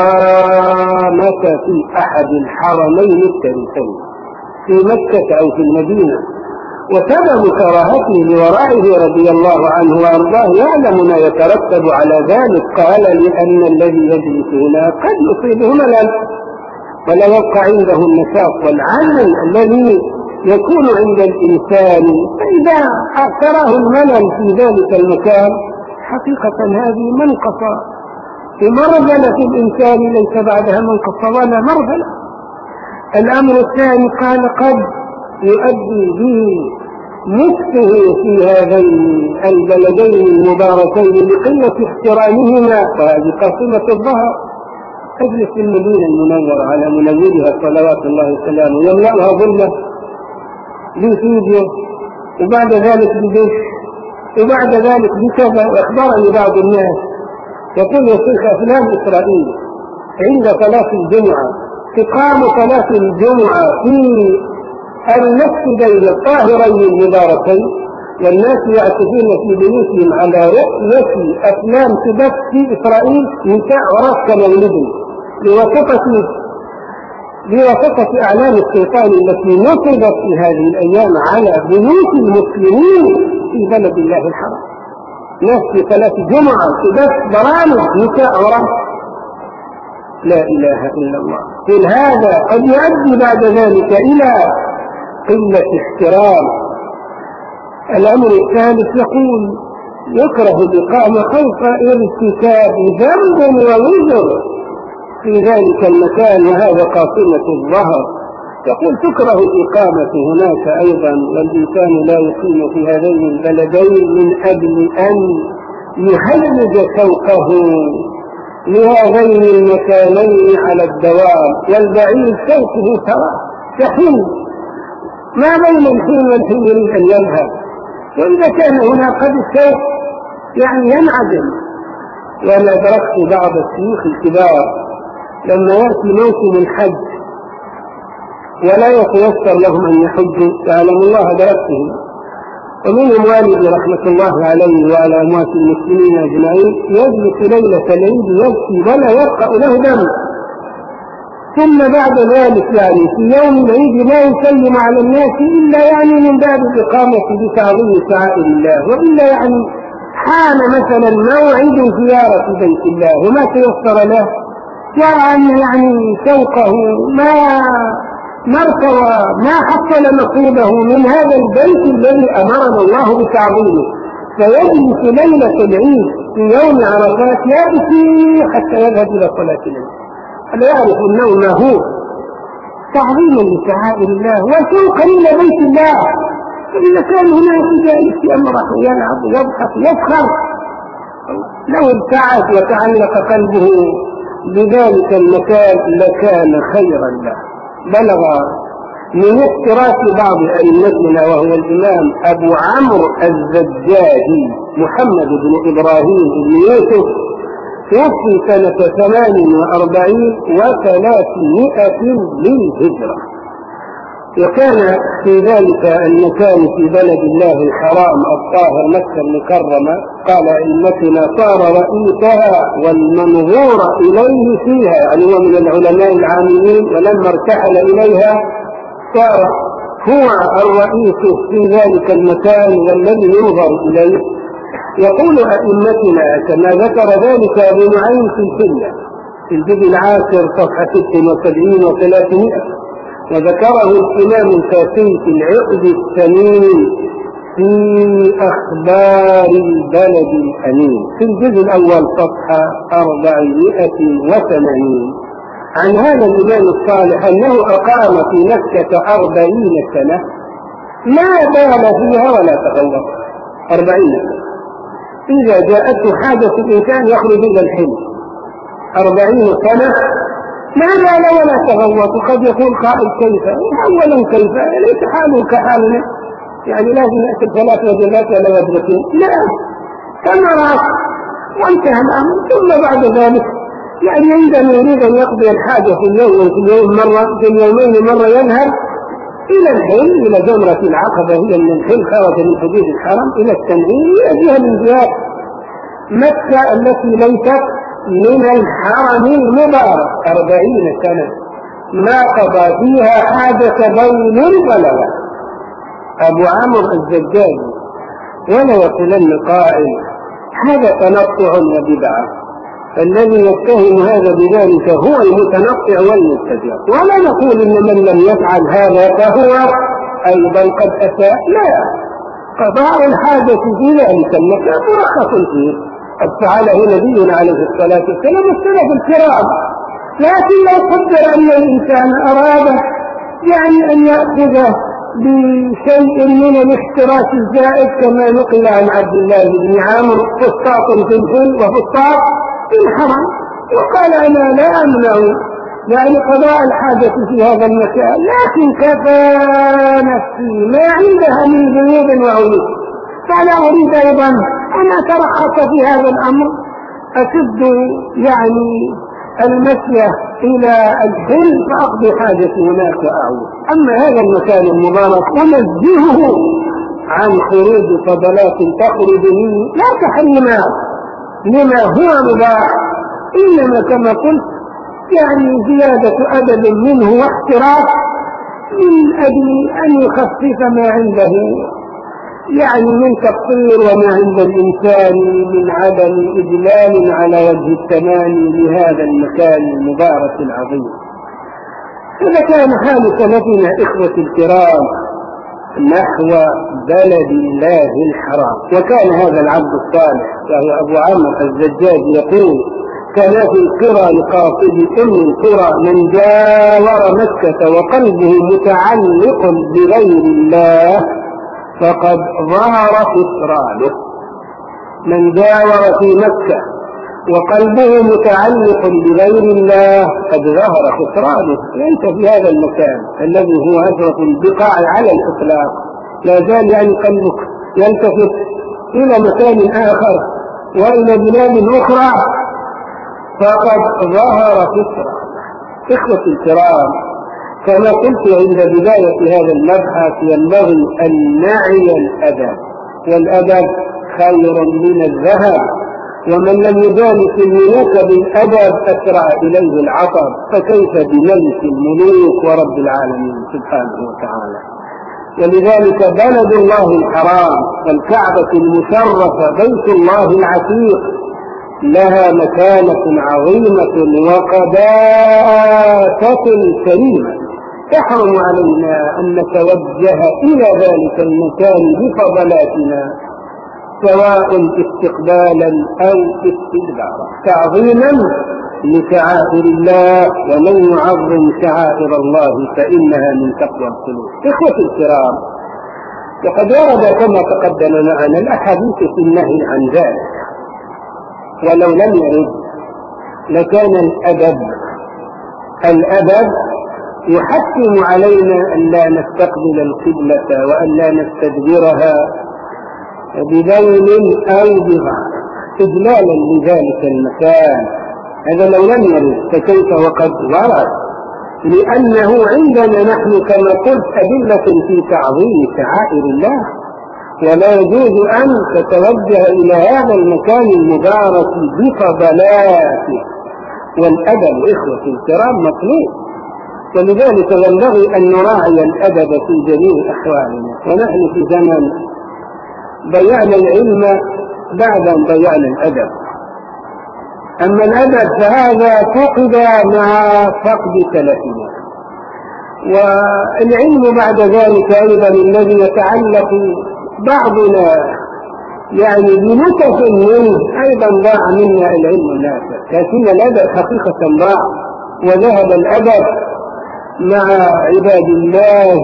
الإقامة في أحد الحرمين الشريفين في مكة أو في المدينة. وسبب كراهته لورائه رضي الله عنه وأرضاه يعلم ما يترتب على ذلك. قال: لأن الذي يجلس هنا قد يصيبه ملل ولا يبقى عنده النشاط والعزم الذي يكون عند الإنسان، فإذا تراه الملل في ذلك المكان حقيقة هذه منقصة ومرذلة الإنسان ليس بعدها منقصة ولا مرذلة. الأمر الثاني قال: قد يؤدي به نفسه في هذين البلدين المباركين لقلة احترامهما، وهذه قاصمة الظهر. تجلس في المدينة المنورة على منورها صلوات الله وسلامه يملأها ظلة بفيديو، وبعد ذلك بدش، وبعد ذلك بكذا. وأخبرني بعض الناس يقول: يا شيخ أفلام إسرائيل عند صلاة الجمعة تقام صلاة الجمعة في المسجدين الطاهرين المباركين، والناس يعتكفون في بيوتهم على رؤية أفلام تبث في إسرائيل نساء عراق كمولدهم بواسطة بواسطة أعلام الشيطان التي نصبت في هذه الأيام على بيوت المسلمين في بلد الله الحرام. ناس في صلاة الجمعة تبث برامج نساء عراق. لا إله إلا الله. قل هذا قد يؤدي بعد ذلك إلى قلة احترام. الأمر الثالث يقول: يكره الإقامة خوف ارتكاب ذنب ووزر في ذلك المكان، وهذا قاصمة الظهر. يقول: تكره الإقامة هناك أيضا، والإنسان لا يقيم في هذين البلدين من أجل أن يهيج شوقه لهذين المكانين على الدوام، والبعيد شوقه ترى يحن ما بين الحين والحين يريد أن يذهب. وإذا كان هنا قد الشوق يعني ينعدم. وأنا أدركت بعض الشيوخ الكبار لما يأتي موسم الحج ولا يتيسر لهم أن يحجوا، يعلم الله دركتهم، ومنهم والدي رحمة الله عليه وعلى أموات المسلمين أجمعين، يجلس ليلة العيد يبكي ولا يبقى له دم، ثم بعد ذلك يعني في يوم العيد لا يسلم على الناس إلا يعني من باب الإقامة بتعظيم شعائر الله، وإلا يعني حان مثلا موعد زيارة بيت الله وما تيسر له، يرى أن يعني شوقه ما مرتوى ما حصل نصيبه من هذا البيت الذي أمرنا الله بتعظيمه، فيجلس ليلة العيد في يوم عرفات يبكي حتى يذهب إلى صلاة العيد. لا يعرف النوم هو تعظيما لشعائر الله وشوقا إلى بيت الله. فإذا كان هناك جالس يمرح ويلعب ويضحك ويفخر لو ابتعد وتعلق قلبه بذلك المكان لكان خيرا له. بلغ من اقتراف بعض أئمتنا وهو الإمام أبو عمرو الزجاجي محمد بن إبراهيم بن يوسف توفي سنة ثمان وأربعين وثلاثمائة للهجرة، وكان في ذلك المكان في بلد الله الحرام الطاهر مكة المكرمة. قال أئمتنا صار رئيسها والمنظور إليه فيها، يعني هو من العلماء العاملين، ولما ارتحل إليها صار هو الرئيس في ذلك المكان والذي ينظر إليه. يقول أئمتنا كما ذكر ذلك أبو نعيم في الحلة في الجزء العاشر صفحة ست وسبعين وثلاثمائة، وذكره الإمام الكافي في العقد الثمين في أخبار البلد الأمين في الجزء الأول صفحة أربعمائة وثمانين عن هذا الإمام الصالح أنه أقام في مكة أربعين سنة ما بال فيها ولا تغوط. أربعين سنة إذا جاءته حاجة الإنسان يخرج إلى الحلم. أربعين سنة ما بال ولا تغوط. قد يكون قائل كيف؟ أولا كيف؟ ليس حاله كحالنا، يعني لازم يأكل ثلاث وجبات ولا وجبتين، لا، ثمرات وانتهى الأمر. ثم بعد ذلك يعني عندما يريد أن يقضي الحاجة في اليوم في اليوم مرة، في اليومين مرة، يذهب إلى الحل، إلى جمرة العقبة، هي من الحل خرج من حدود الحرم إلى التنعيم، يأتيها من جهة مكة التي ليست من الحرم المبارك. أربعين سنة ما قضى فيها حاجة بول بلغ. أبو عمرو الزجاجي. ولا يقولن قائل هذا تنطع وبدعة، الذي يتهم هذا بذلك هو المتنطع والمبتدع، ولا نقول إن من لم يفعل هذا فهو أيضا قد أساء، لا، قضاء الحاجة في ذلك المكان مرخص فيه، قد فعله نبينا عليه الصلاة والسلام السلف الكرام. لكن لو قدر أن الإنسان أراد يعني أن يأخذ بشيء من الاحتراس الزائد كما نقل عن عبد الله بن عامر فسطاط في الحل وفسطاط في الحرم، وقال أنا لا أمنع يعني قضاء الحاجة في هذا المكان، لكن كفى نفسي ما عندها من ذنوب وعيوب، فلا أريد أيضا أن أترخص في هذا الأمر، أسد يعني المسيح إلى الحل فأقضي حاجتي هناك وأعود. أما هذا المكان المبارك ونزهه عن خروج فضلات تخرج منه، لا تحريما لما هو مباح، إنما كما قلت يعني زيادة أدب منه واحتراف من أجل أن يخفف ما عنده يعني من تقصير وما عند الإنسان من عدم إجلال على وجه التماني لهذا المكان المبارك العظيم. إذا كان حال سلفنا إخوة الكرام نحو بلد الله الحرام، وكان هذا العبد الصالح وهو أبو عمرو الزجاج يقول كان في القرى لقاصد أم القرى من جاور مكة وقلبه متعلق بغير الله فقد ظهر خسرانه. من جاور في مكة وقلبه متعلق بغير الله قد ظهر خسرانه. ليس في هذا المكان الذي هو أشرف البقاع على الإطلاق لا زال يعني قلبك يلتفت إلى مكان آخر وإلى بلاد أخرى فقد ظهر خسرانه. إخوة الكرام، كما قلت عند بداية هذا المبحث ينبغي أن نعي الأدب، والأدب خير من الذهب، ومن لم يجالس الملوك بالأدب أسرع إليه العطب، فكيف بملك الملوك ورب العالمين سبحانه وتعالى. ولذلك بلد الله الحرام والكعبة المشرفة بيت الله العتيق لها مكانة عظيمة وقداسة كريمة، يحرم علينا أن نتوجه إلى ذلك المكان بفضلاتنا سواء استقبالا أو استدبارا تعظيما لشعائر الله، ومن يعظم شعائر الله فإنها من تقوى القلوب. إخوة الكرام، وقد ورد كما تقدم معنا الأحاديث في النهي عن ذلك، ولو لم يرد لكان الأدب الأدب يحتم علينا أن لا نستقبل القبلة وأن لا نستدبرها ببول أو بغار إجلالا لذلك المكان. هذا لو لم يرد فكيف وقد ورد، لأنه عندنا نحن كما قلت أدلة في تعظيم شعائر الله، ولا يجوز أن تتوجه إلى هذا المكان المبارك بفضلاته، والأدب إخوة الكرام مطلوب، ولذلك ينبغي أن نراعي الأدب في جميع أحوالنا. ونحن في زمن ضيعنا العلم بعد أن ضيعنا الأدب. أما الأدب فهذا فقد مع فقد سلفنا، والعلم بعد ذلك أيضا الذي يتعلق بعضنا يعني بنكت منه أيضا ضاع منا العلم النافع، لكن الأدب حقيقة ضاع، وذهب الأدب مع عباد الله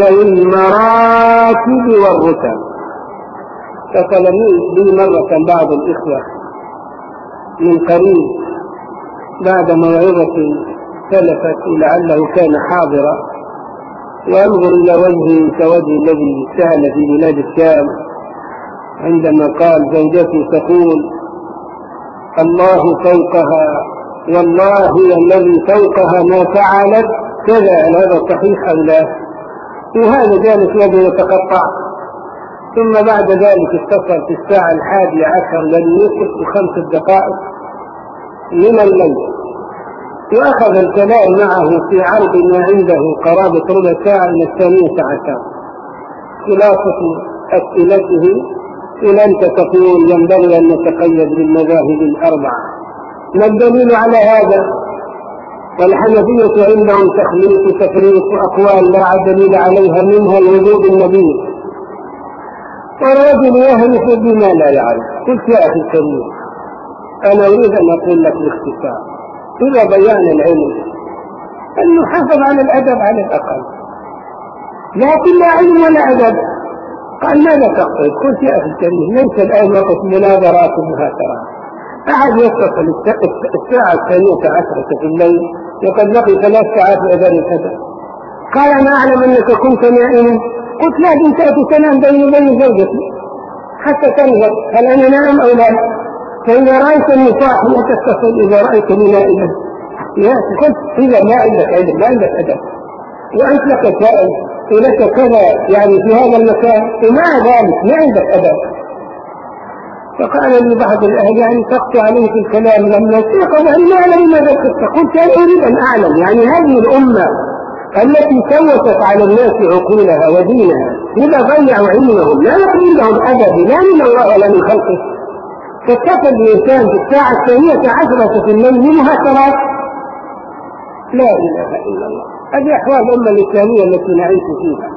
والمراتب والرتب. اتصل لي مرة بعض الإخوة من قريب بعد موعظة سلفت لعله كان حاضرا، وأنظر إلى وجهه كوجه الذي سأل في بلاد الشام عندما قال زوجتي تقول الله فوقها والله الذي فوقها ما فعلت كذا، هذا صحيح أو لا؟ وهذا جالس وجهه يتقطع. ثم بعد ذلك اتصل في الساعة الحادية عشر لم يوقف بخمس دقائق من الليل، وأخذ الكلام معه في عرض ما عنده قرابة ربع ساعة إلى الثانية عشر. خلاصة أسئلته: ولن تقول ينبغي أن نتقيد بالمذاهب الأربعة. ما الدليل على هذا؟ والحنفية عندهم تخليق وتفريق وأقوال لا دليل عليها، منها الوجود النبي. والرجل يهلك بما لا يعرف. قلت يا أخي الكريم أنا أريد أن أقول لك باختصار، إذا ضيعنا العلم أن نحافظ على الأدب على الأقل، لكن لا علم ولا أدب. قال ماذا تقصد؟ قلت يا أخي الكريم ليس الآن وقت مناظرات ومهاترات. أحد يتصل الساعة الثانية عشرة في الليل وقد لقي ثلاث ساعات لأذان الفجر، قال أنا أعلم أنك كنت نائما. قلت لا، إن تأتي تنام بين وبين زوجتي حتى تنظر هل أنا نائم أو لا، فإذا رأيتني صاحي لا تتصل إذا رأيتني نائما. يا قلت إذا ما عندك علم ما عندك أدب، وأنت لك سائل ولك كذا يعني في هذا المكان ومع ذلك ما عندك أدب. فقال لي بعض الأهل يعني تقطع عليه في الكلام لما استيقظ أن لا أعلم ماذا القصة. قلت أنا أريد أن أعلم، يعني هذه الأمة التي كوّفت على الناس عقولها ودينها إذا ضيعوا علمهم لا يقول لهم أدب لا من الله ولا من خلقه، فاتخذ الإنسان في الساعة الثانية عشرة في الليل مهاترات. لا إله إلا الله. هذه أحوال الأمة الإسلامية التي نعيش فيها.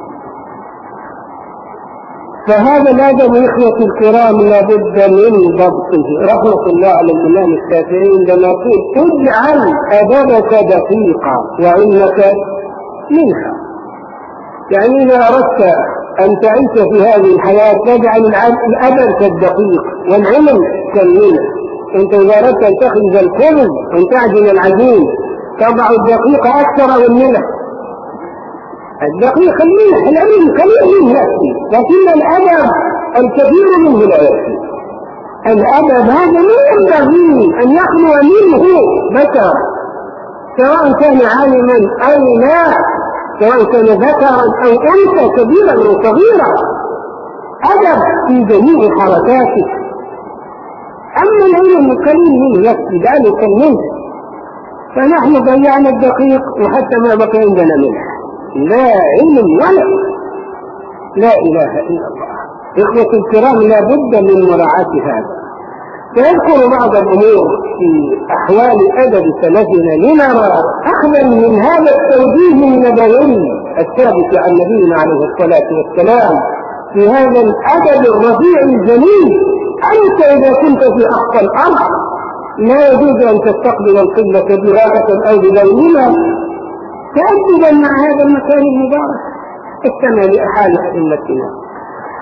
فهذا الأدب إخوة الكرام لابد من ضبطه. رحمة الله على الإمام الشافعي عندما يقول اجعل أدبك دقيقا وعلمك منها، يعني إذا أردت أن تعيش في هذه الحياة تجعل الأدب كالدقيق والعلم كالملح. أنت إذا أردت أن تخرج الكلم وأن تعجن العجين تضع الدقيق أكثر والملح. الدقيق الملح، العلم قليل منه يأتي، لكن الأدب الكثير منه لا يأتي. الأدب هذا لا ينبغي أن يخلو منه بشر، سواء كان عالما أو لا، سواء كان ذكرا أو أنثى كبيرا أو صغيرا، أدب في جميع حركاته. أما العلم القليل منه يكفي ذلك الملح، فنحن ضيعنا الدقيق وحتى ما بقي عندنا ملح، لا علم ولا لا إله إلا الله. إخوة الكرام لا بد من مراعاة هذا. سأذكر بعض الأمور في أحوال أدب سلفنا لنرى أخذا من هذا التوجيه النبوي الثابت عن نبينا عليه الصلاة والسلام في هذا الأدب الرفيع الجميل. أنت إذا كنت في أقصى الأرض لا يجوز أن تستقبل القبلة براءة أو بلونها تأدبا مع هذا المكان المبارك. استمع لأحال أئمتنا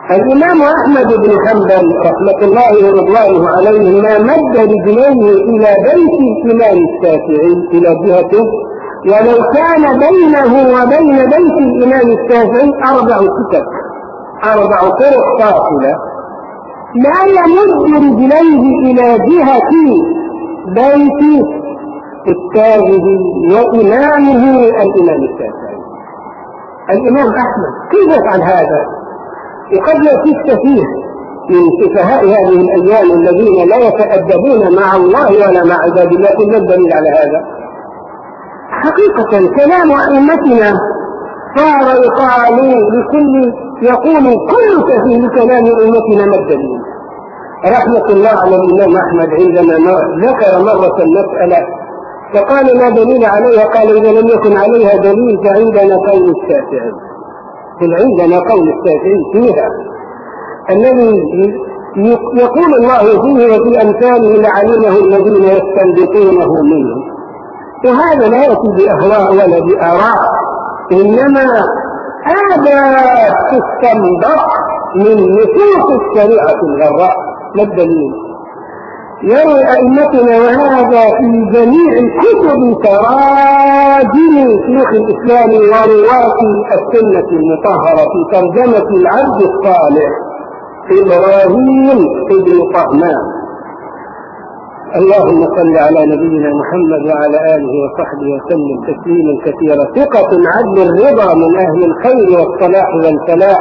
الإمام أحمد بن حنبل رحمة الله ورضوانه عليه ما مد رجليه إلى بيت الإمام الشافعي إلى جهته، ولو كان بينه وبين بيت الإمام الشافعي أربع سكك أربع طرق فاصلة، لا يمد رجليه إلى جهة بيت التاجر وإمامه الإمام الشافعي. الإمام أحمد كيف يفعل هذا؟ وقد لا تستفيه من سفهاء هذه الأيام الذين لا يتأدبون مع الله ولا مع عباد الله. كل الدليل على هذا حقيقة كلام أئمتنا صار يقال لكل يقول كل سفيه لكلام أئمتنا ما الدليل. رحمة الله على الإمام أحمد عندما ذكر مرة المسألة فقال لا دليل عليها، قال إذا لم يكن عليها دليل فعندنا قول الشافعي. قل عندنا قول الشافعي فيها الذي يقول الله فيه وفي أمثاله لعلمه الذين يستنبطونه منه. وهذا لا يأتي بأهواء ولا بآراء، إنما هذا تستنبط من نصوص الشريعة الغراء. ما الدليل؟ يروي أئمتنا وهذا في جميع كتب تراجم شيوخ الإسلام ورواة السنة المطهرة في ترجمة العبد الصالح إبراهيم بن طهمان. اللهم صل على نبينا محمد وعلى آله وصحبه وسلم تسليما كثيرا. ثقة عدل الرضا من أهل الخير والصلاح والفلاح.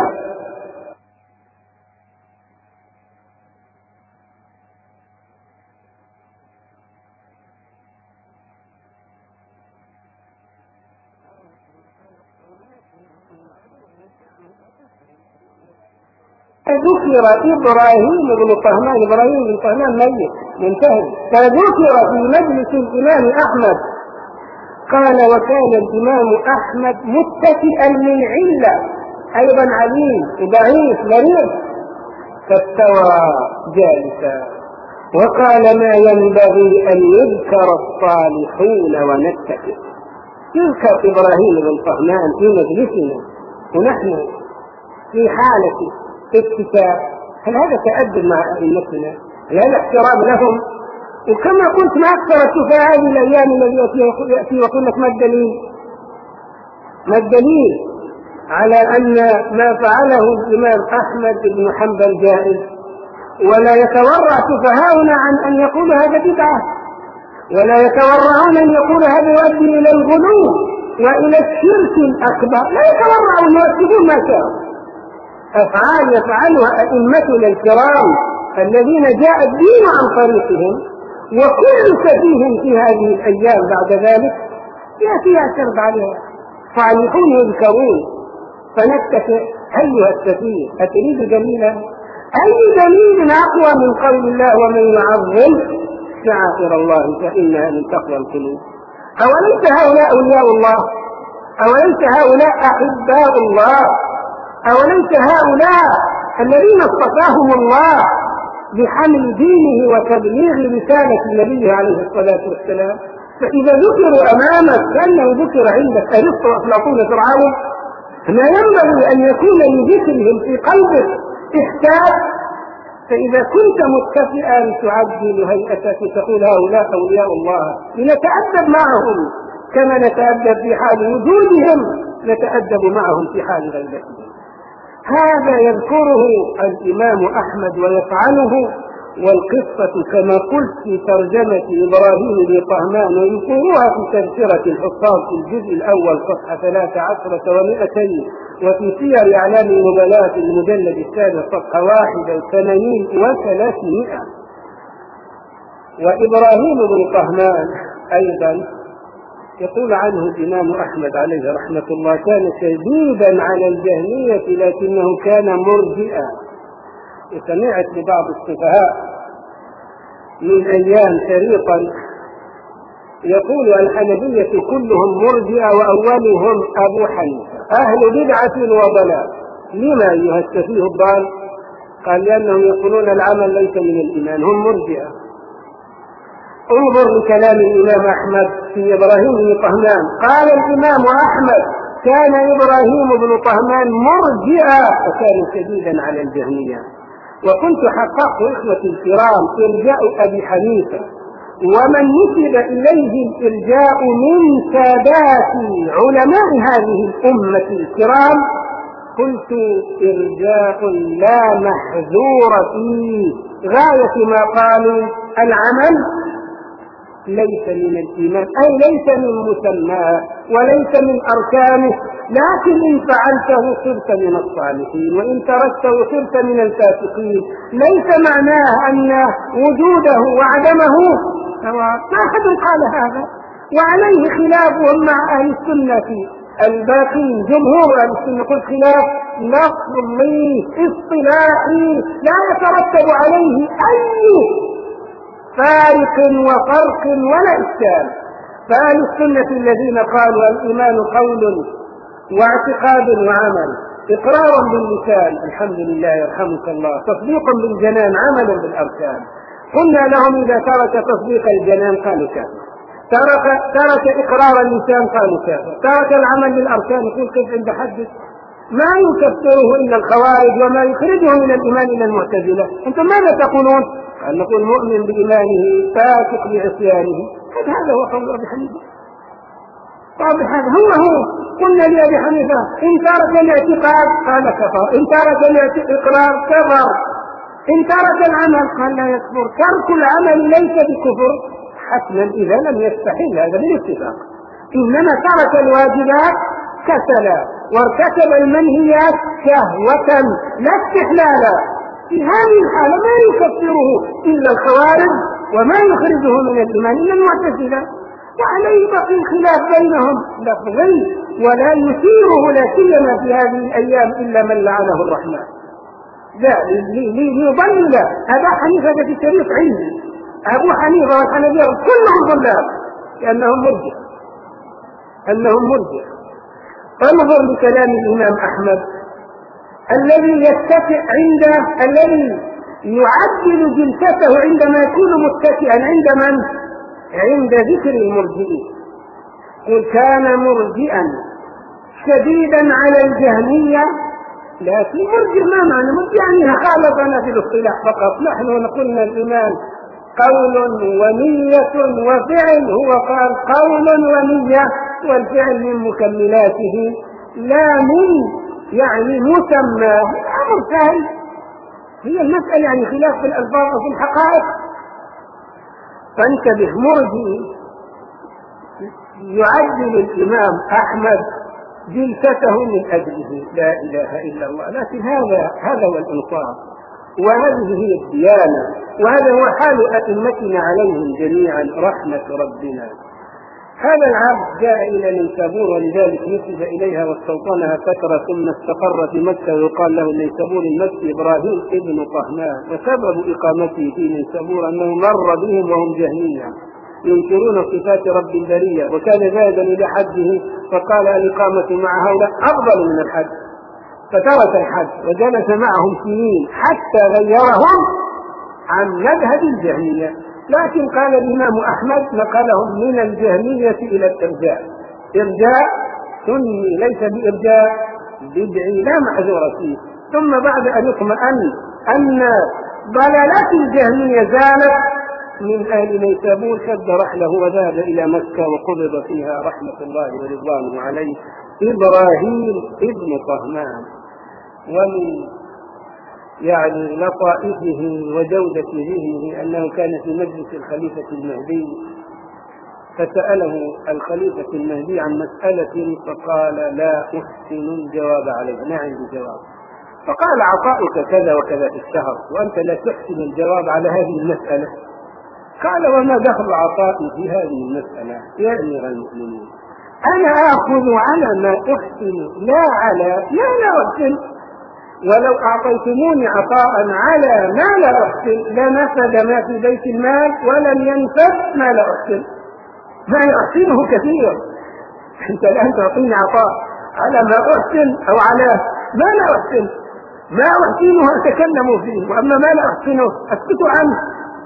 ذكر إبراهيم بن طهمان، إبراهيم بن طهمان ميت منتهي، فذكر في مجلس الإمام أحمد قال وكان الإمام أحمد متكئا من علة أيضا عليم ضعيف مريض فاستوى جالسا وقال ما ينبغي أن يذكر الصالحون ونتكئ. يذكر إبراهيم بن طهمان في مجلسنا ونحن في حالة اتكاء. هل هذا تأدب مع أئمتنا؟ هل هذا احترام لهم؟ وكما قلت ما أكثر السفهاء هذه الأيام الذي يأتي ويقول لك ما الدليل؟ ما الدليل على أن ما فعله الإمام أحمد بن حنبل جائز؟ ولا يتورع سفهاؤنا عن أن يقول هذا بدعة، ولا يتورعون أن يقول هذا يؤدي إلى الغلو وإلى الشرك الأكبر. لا يتورعون يؤكدون ما شاءوا. أفعال يفعلها أئمتنا الكرام الذين جاء الدين عن طريقهم، وكل سفيه في هذه الأيام بعد ذلك يأتي يعترض عليها. صالحون يذكرون فنتكئ. أيها السفيه أتريد دليلا؟ أي دليل أقوى من قول الله ومن يعظم شعائر الله فإنها من تقوى القلوب؟ أوليس هؤلاء أولياء الله؟ أوليس هؤلاء أحباء الله؟ أوليس هؤلاء الذين اصطفاهم الله بحمل دينه وتبليغ رسالة النبي عليه الصلاة والسلام؟ فإذا ذكروا أمامك كأنه ذكر عندك أرسطو وأفلاطون فرعون، ما ينبغي أن يكون لذكرهم في قلبك إحساس. فإذا كنت متكئا تعدل هيئتك وتقول هؤلاء أولياء الله لنتأدب معهم كما نتأدب في حال وجودهم نتأدب معهم في حال غيبتهم. هذا يذكره الإمام أحمد ويفعله. والقصة كما قلت في ترجمة إبراهيم بن طهمان ويذكرها في تذكرة الحفاظ في الجزء الأول صفحة ثلاث عشرة ومئتين، وفي سير أعلام النبلاء في المجلد الثالث صفحة واحدة وثمانين وثلاثمائة. وإبراهيم بن طهمان أيضا يقول عنه الإمام أحمد عليه رحمة الله كان شديدا على الجهمية لكنه كان مرجئا. وسمعت لبعض السفهاء من أيام شريطا يقول الحنفية كلهم مرجئة وأولهم أبو حنيفة أهل بدعة وضلال. لما أيها السفيه الضال؟ قال لأنهم يقولون العمل ليس من الإيمان، هم مرجئة. انظر لكلام الإمام أحمد في إبراهيم بن طهمان. قال الإمام أحمد كان إبراهيم بن طهمان مرجئا وكان شديدا على الجهمية. وكنت حققت إخوتي الكرام إرجاء أبي حنيفة ومن نسب إليه الإرجاء من سادات علماء هذه الأمة الكرام، قلت إرجاء لا محذور فيه، غاية ما قالوا العمل ليس من الإيمان، أي ليس من مسماه وليس من أركانه، لكن إن فعلته صرت من الصالحين وإن تركته صرت من الفاسقين. ليس معناه أن وجوده وعدمه سواء، ما أحد قال هذا، وعليه خلافهم مع أهل السنة الباقين. جمهور أهل السنة قلت خلاف لفظي اصطلاحي لا يترتب عليه أي فارق وفرق ولا إشكال. فأهل السنة الذين قالوا الإيمان قول واعتقاد وعمل، إقرار باللسان الحمد لله يرحمك الله، تصديق بالجنان عمل بالأركان. قلنا لهم إذا ترك تصديق الجنان قالوا كافر، ترك ترك إقرار اللسان قالوا كافر، ترك العمل بالأركان. يقول كيف عند حدث ما يكفره إلا الخوارج وما يخرجه من الإيمان إلا المعتزلة. أنتم ماذا تقولون؟ قال نقول مؤمن بإيمانه فاسق بعصيانه. هذا هو قول أبي حنيفة. طب هذا هو هو قلنا لأبي حنيفة إن ترك الاعتقاد قال كفر، إن ترك الإقرار كفر، إن ترك العمل قال لا يكفر. ترك العمل ليس بكفر حتما إذا لم يستحل هذا بالاتفاق، إنما ترك الواجبات كسلا وارتكب المنهيات شهوة لا استحلالا. في هذه الحالة ما يكفره إلا الخوارج وما يخرجه من الإيمان إلا المعتزلة، وعليه بقي الخلاف بينهم لفظي ولا يثيره لا سيما في هذه الأيام إلا من لعنه الرحمن. لا ليضل أبا حنيفة في التاريخ عندي، أبو حنيفة والحنفية كلهم ضلال لأنهم مرجئة أنهم مرجئة. فانظر لكلام الإمام أحمد الذي يتكئ عنده، الذي يعدل جلسته عندما يكون متكئا عند من؟ عند ذكر المرجئين. قل كان مرجئا شديدا على الجهمية، لكن مرجئ ما معنى مرجئ؟ يعني خالفنا في الاصطلاح فقط. نحن نقولنا الإيمان قول ونية وفعل، هو قال قول ونية والفعل من مكملاته لا من يعني مسمى. أمر سهل، هي المسألة يعني خلاف في الألفاظ وفي الحقائق. فانتبه، مرجئ يعدل الإمام أحمد جلسته من أجله، لا إله إلا الله. لكن هذا هذا هو الإنصاف وهذه هي الديانة وهذا هو حال أئمتنا عليهم جميعا رحمة ربنا. هذا العبد جاء إلى نيسابور ولذلك نسب إليها واستوطنها فترة ثم استقر في مكة ويقال له النيسابور المكي إبراهيم ابن طهمان. وسبب إقامته في نيسابور أنه مر بهم وهم جهمية ينكرون صفات رب البرية، وكان ذاهبا إلى حجه فقال الإقامة مع هؤلاء أفضل من الحج، فترك الحج وجلس معهم سنين حتى غيرهم عن مذهب الجهمية. لكن قال الإمام أحمد نقلهم من الجهمية إلى الإرجاء. إرجاء سني ليس بإرجاء بدعي لا معذور فيه. ثم بعد أن يطمئن أن ضلالات الجهمية زالت من أهل نيسابور شد رحله وذهب إلى مكة وقبض فيها رحمة الله ورضوانه عليه إبراهيم ابن طهمان. ومن يعني لطائفه وجودة ذهنه أنه كان في مجلس الخليفة المهدي فسأله الخليفة المهدي عن مسألة فقال لا أحسن الجواب عليها، ما عندي جواب. فقال عطائك كذا وكذا في الشهر وأنت لا تحسن الجواب على هذه المسألة. قال وما دخل عطائي في هذه المسألة يا أمير المؤمنين؟ أنا آخذ على ما أحسن لا على ما لا أحسن، ولو أعطيتموني عطاء على ما لا أحسن لنفد ما في بيت المال ولم ينفد ما لا أحسن. ما يحسنه كثير، أنت الآن تعطيني عطاء على ما أحسن أو على ما لا أحسن، ما أحسنه أتكلم فيه وأما ما لا أحسنه أسكت عنه.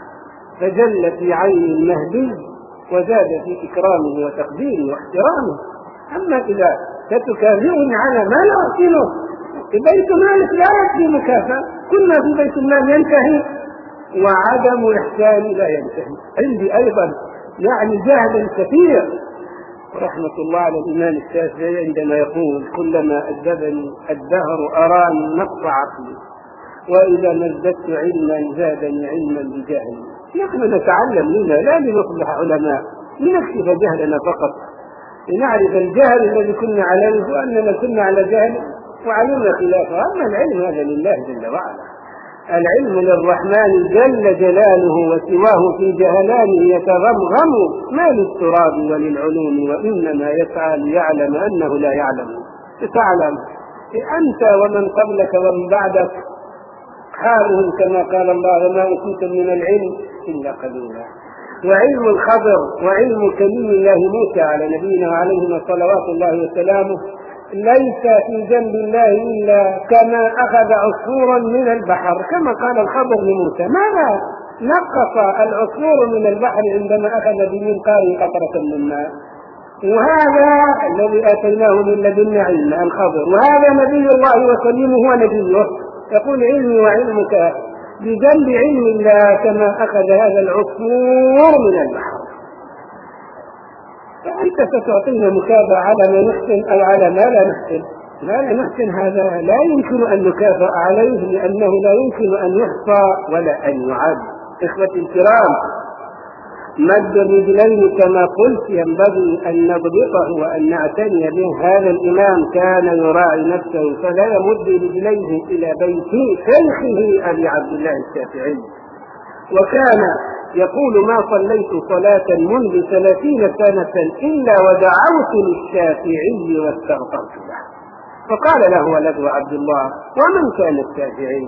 فجل في عين المهدي وزاد في إكرامه وتقديره واحترامه. أما إذا ستكافئني على ما لا أحسنه. بيت مالك لا يكفي مكافأة، كنا في بيت المال ينتهي وعدم إحسان لا ينتهي. عندي أيضا يعني جهل كثير. رحمة الله على الإمام الشافعي عندما يقول كلما أدبني الدهر أراني نقص عقلي وإذا ما ازددت علما زادني علما بجهلي. نحن نتعلم لنا لا لنصبح علماء، لنكشف جهلنا فقط، لنعرف الجهل الذي كنا عليه وأننا كنا على جهل وعلمنا خلافه. أما العلم هذا لله جل وعلا، العلم للرحمن جل جلاله، وسواه في جهلانه يتغمغم ما للتراب وللعلوم، وإنما يسعى ليعلم أنه لا يعلم. تعلم أنت ومن قبلك ومن بعدك حالهم كما قال الله وما أوتيتم من العلم إلا قليلا. وعلم الخضر وعلم كليم الله موسى على نبينا وعليهما صلوات الله وسلامه ليس في جنب الله إلا كما أخذ عصفورا من البحر، كما قال الخضر لموسى. ماذا نقص العصفور من البحر عندما أخذ بمنقار قطرة من ماء؟ وهذا الذي آتيناه من لدنا علم الخضر، وهذا نبي الله وكليمه ونبيه. يقول علمي وعلمك بجنب علم الله كما أخذ هذا العصفور من البحر. فأنت ستعطينا مكافأة على ما نحسن أو على ما لا نحسن. ما لا نحسن هذا لا يمكن أن نكافأ عليه، لأنه لا يمكن أن يحصى ولا أن يعد. إخوتي الكرام، مد رجلين كما قلت ينبغي أن نضبطه وأن نعتني به. هذا الإمام كان يراعي نفسه فلا يمد رجليه إلى بيت شيخه أبي عبد الله الشافعي، وكان يقول ما صليت صلاة منذ ثلاثين سنة إلا ودعوت للشافعي واستغفرت له. فقال له ولده عبد الله ومن كان الشافعي؟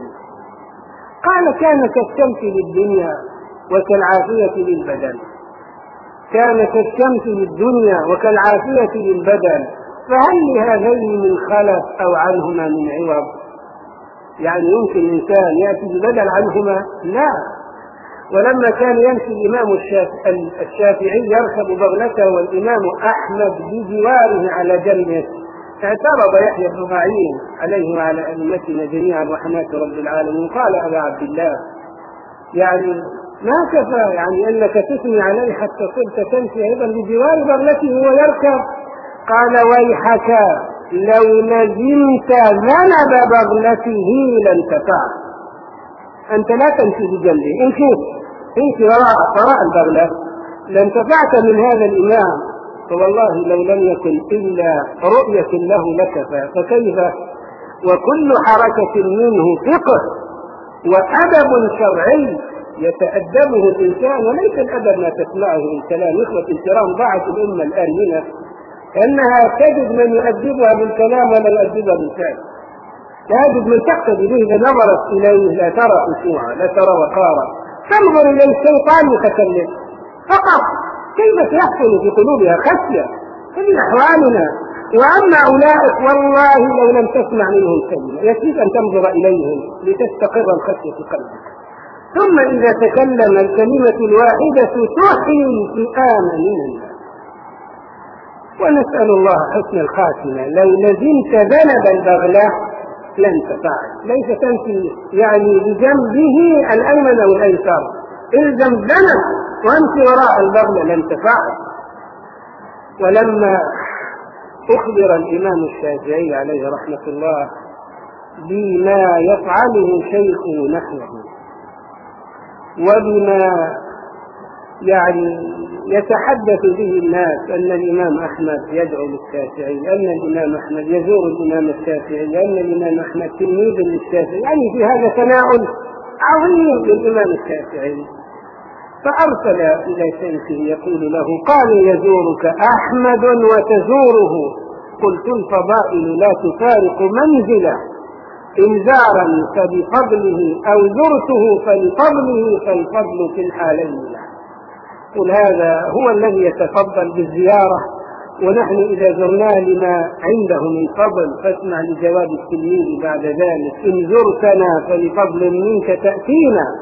قال كان كالشمس للدنيا وكالعافية للبدن. كان كالشمس للدنيا وكالعافية للبدن، فهل لهذين من خلف أو عنهما من عوض؟ يعني يمكن الإنسان يأتي ببدل عنهما؟ لا. ولما كان يمشي الإمام الشافعي يركب بغلته والإمام أحمد بجواره على جنبه، اعترض يحيى بن معين عليه وعلى أئمتنا جميعا رحمة رب العالمين، قال أبا عبد الله يعني ما كفى يعني أنك تثني عليه حتى صرت تمشي أيضا بجوار بغلته ويركب؟ قال ويحك لو لزمت ذنب بغلته لانتفعت. أنت لا تمشي بجنبه، امشي امشي وراء وراء البغلة لانتفعت من هذا الإمام. فوالله لو لم يكن إلا رؤية له لكفى، فكيف وكل حركة منه فقه وأدب شرعي يتأدبه الإنسان، وليس الأدب ما تسمعه من كلام. إخوة الكرام، ضاعت الأمة الآن هنا أنها تجد من يؤدبها بالكلام ولا يؤدبها بالفعل. تجد من تقتدي به إذا نظرت إليه لا ترى خشوعا لا ترى وقارا، تنظر إلى الشيطان متكلم فقط. كيف يحصل في قلوبها خشية؟ هذه أحوالنا. وأما أولئك والله لو لم تسمع منهم كلمة يكفيك أن تنظر إليهم لتستقر الخشية في قلبك. ثم إذا تكلم الكلمة الواحدة تحيي الفئام من الناس. ونسأل الله حسن الخاتمة. لو لزمت ذنب البغلة لن تفعل، ليس تمشي يعني بجنبه الأيمن أو الأيسر، الزم ذنب وامشي وراء البغلة لن تفعل. ولما أخبر الإمام الشافعي عليه رحمة الله بما يفعله شيخه نحوه وبما يعني يتحدث به الناس أن الإمام أحمد يدعو للشافعي، أن الإمام أحمد يزور الإمام الشافعي، أن الإمام أحمد تلميذ للشافعي، يعني في هذا ثناء عظيم للإمام الشافعي. فأرسل إلى شيخه يقول له قال يزورك أحمد وتزوره، قلت الفضائل لا تفارق منزله، إن زارني فبفضله أو زرته فلفضله، فالفضل في الحالين له. قل هذا هو الذي يتفضل بالزيارة، ونحن إذا زرناه لما عنده من فضل فاسمع لجواب التلميذ بعد ذلك، إن زرتنا فلفضل منك تأتينا،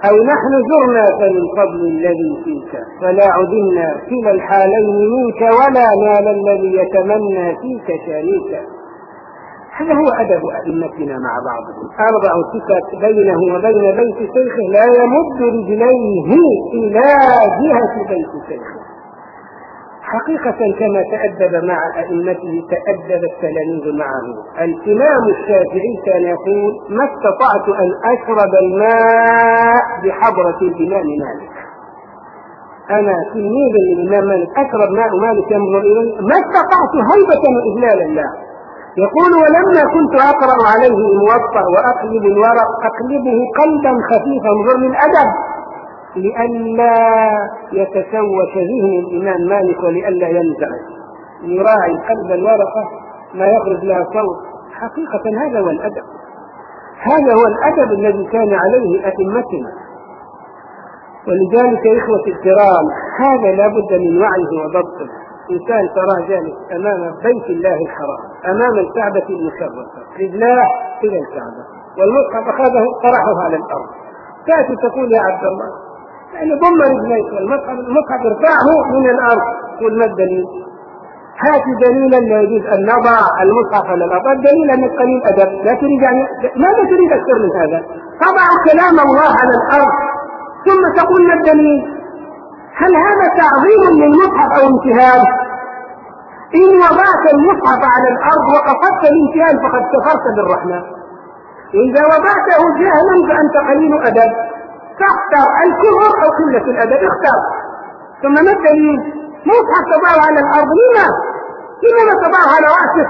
أو نحن زرنا فمن فضل الذي فيك فلا عدلنا كلا الحالين منك ولا نال الذي يتمنى فيك شريكا. هذا هو أدب أئمتنا مع بعضهم. أربع سكك بينه وبين بيت شيخه لا يمد رجليه إلى جهة بيت شيخه. حقيقة كما تأدب مع أئمته تأدب التلاميذ معه. الإمام الشافعي كان يقول ما استطعت أن أشرب الماء بحضرة الإمام مالك. أنا تلميذ للإمام مالك أشرب ماء مالك ينظر إليه ما استطعت هيبة وإذلال له. يقول ولما كنت أقرأ عليه الموطأ وأقلب الورق أقلبه قلبا خفيفا انظر للأدب لئلا يتشوش ذهن الإمام مالك ولئلا ينزعج يراعي قلب الورقة ما يخرج لها صوت. حقيقة هذا هو الأدب، هذا هو الأدب الذي كان عليه أئمتنا. ولذلك يا إخوة الكرام هذا لا بد من وعيه وضبطه. إنسان تراه جالس أمام بيت الله الحرام أمام الكعبة المشرفة رجلاه إلى الكعبة والمصحف أخذه طرحه على الأرض، تأتي تقول يا عبد الله يعني ضم رجليك والمصحف المصحف ارفعه من الأرض. قل ما الدليل؟ هات دليلا لا يجوز أن نضع المصحف على الأرض. الدليل أنك قليل أدب لا تريد يعني ماذا تريد أكثر من هذا؟ تضع كلام الله على الأرض ثم تقول ما الدليل؟ هل هذا تعظيم للمصحف أو امتهان؟ إن وضعت المصحف على الأرض وقصدت الامتهان فقد كفرت بالرحمن. إذا وضعته جهلا فأنت قليل أدب. تختار الكفر أو قلة الأدب اختار. ثم ما الدليل؟ مصحف تضعه على الأرض لما؟ لما ما تضعه على رأسك؟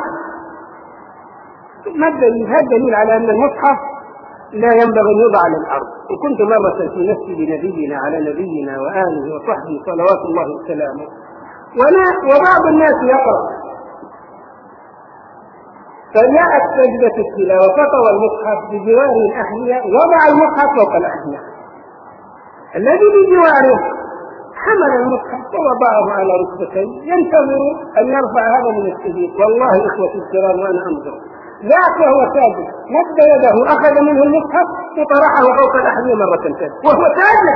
ما الدليل؟ هذا دليل على أن المصحف لا ينبغي أن يوضع على الأرض. وكنت مرة في نفسي بنبينا على نبينا وآله وصحبه صلوات الله وسلامه وبعض الناس يقرأ فجاءت سجدة التلاوة وفطر المصحف بجواره الأحذية وضع المصحف فوق الأحذية. الذي بجواره حمل المصحف ووضعه على ركبتيه ينتظر أن يرفع هذا من السجود. والله إخوتي الكرام وأنا أنظر ذاك وهو ساجد مد يده أخذ منه المصحف وطرحه فوق الأحذية مرة ثانية وهو ساجد.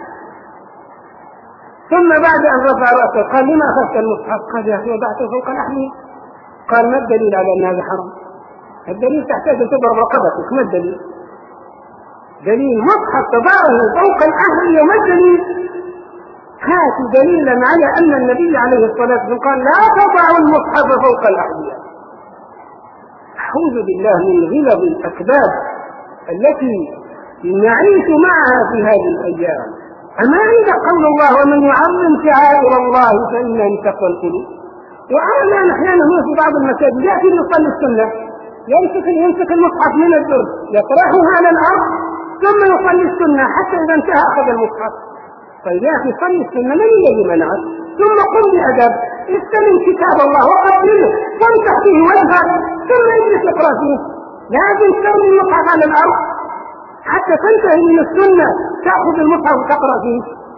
ثم بعد أن رفع رأسه قال لما أخذت المصحف؟ قال يا أخي وضعته فوق الأحذية. قال ما الدليل على أن هذا حرام؟ الدليل تحتاج أن تضرب رقبتك. ما الدليل؟ دليل مصحف تضعه فوق الأحذية. ما الدليل؟ هات دليلا على أن النبي عليه الصلاة والسلام قال لا تضعوا المصحف فوق الأحذية. أعوذ بالله من غلظ الأكباد التي نعيش معها في هذه الأيام. أما عندك قول الله ومن يعظم شعائر الله فإنها من تقوى القلوب. وأنا أحيانا في بعض المساجد يأتي يصلي السنة يمسك يمسك المصحف من الدرج يطرحه على الأرض ثم يصلي السنة حتى إذا انتهى أخذ المصحف. طيب يا أخي صلي السنة من الذي منعك؟ ثم قم بأدب استلم كتاب الله وقبله وامسح به وجهك ثم اجلس اقرأ فيه. لازم ترمي المصحف على الأرض حتى تنتهي من السنة تأخذ المصحف وتقرأ فيه.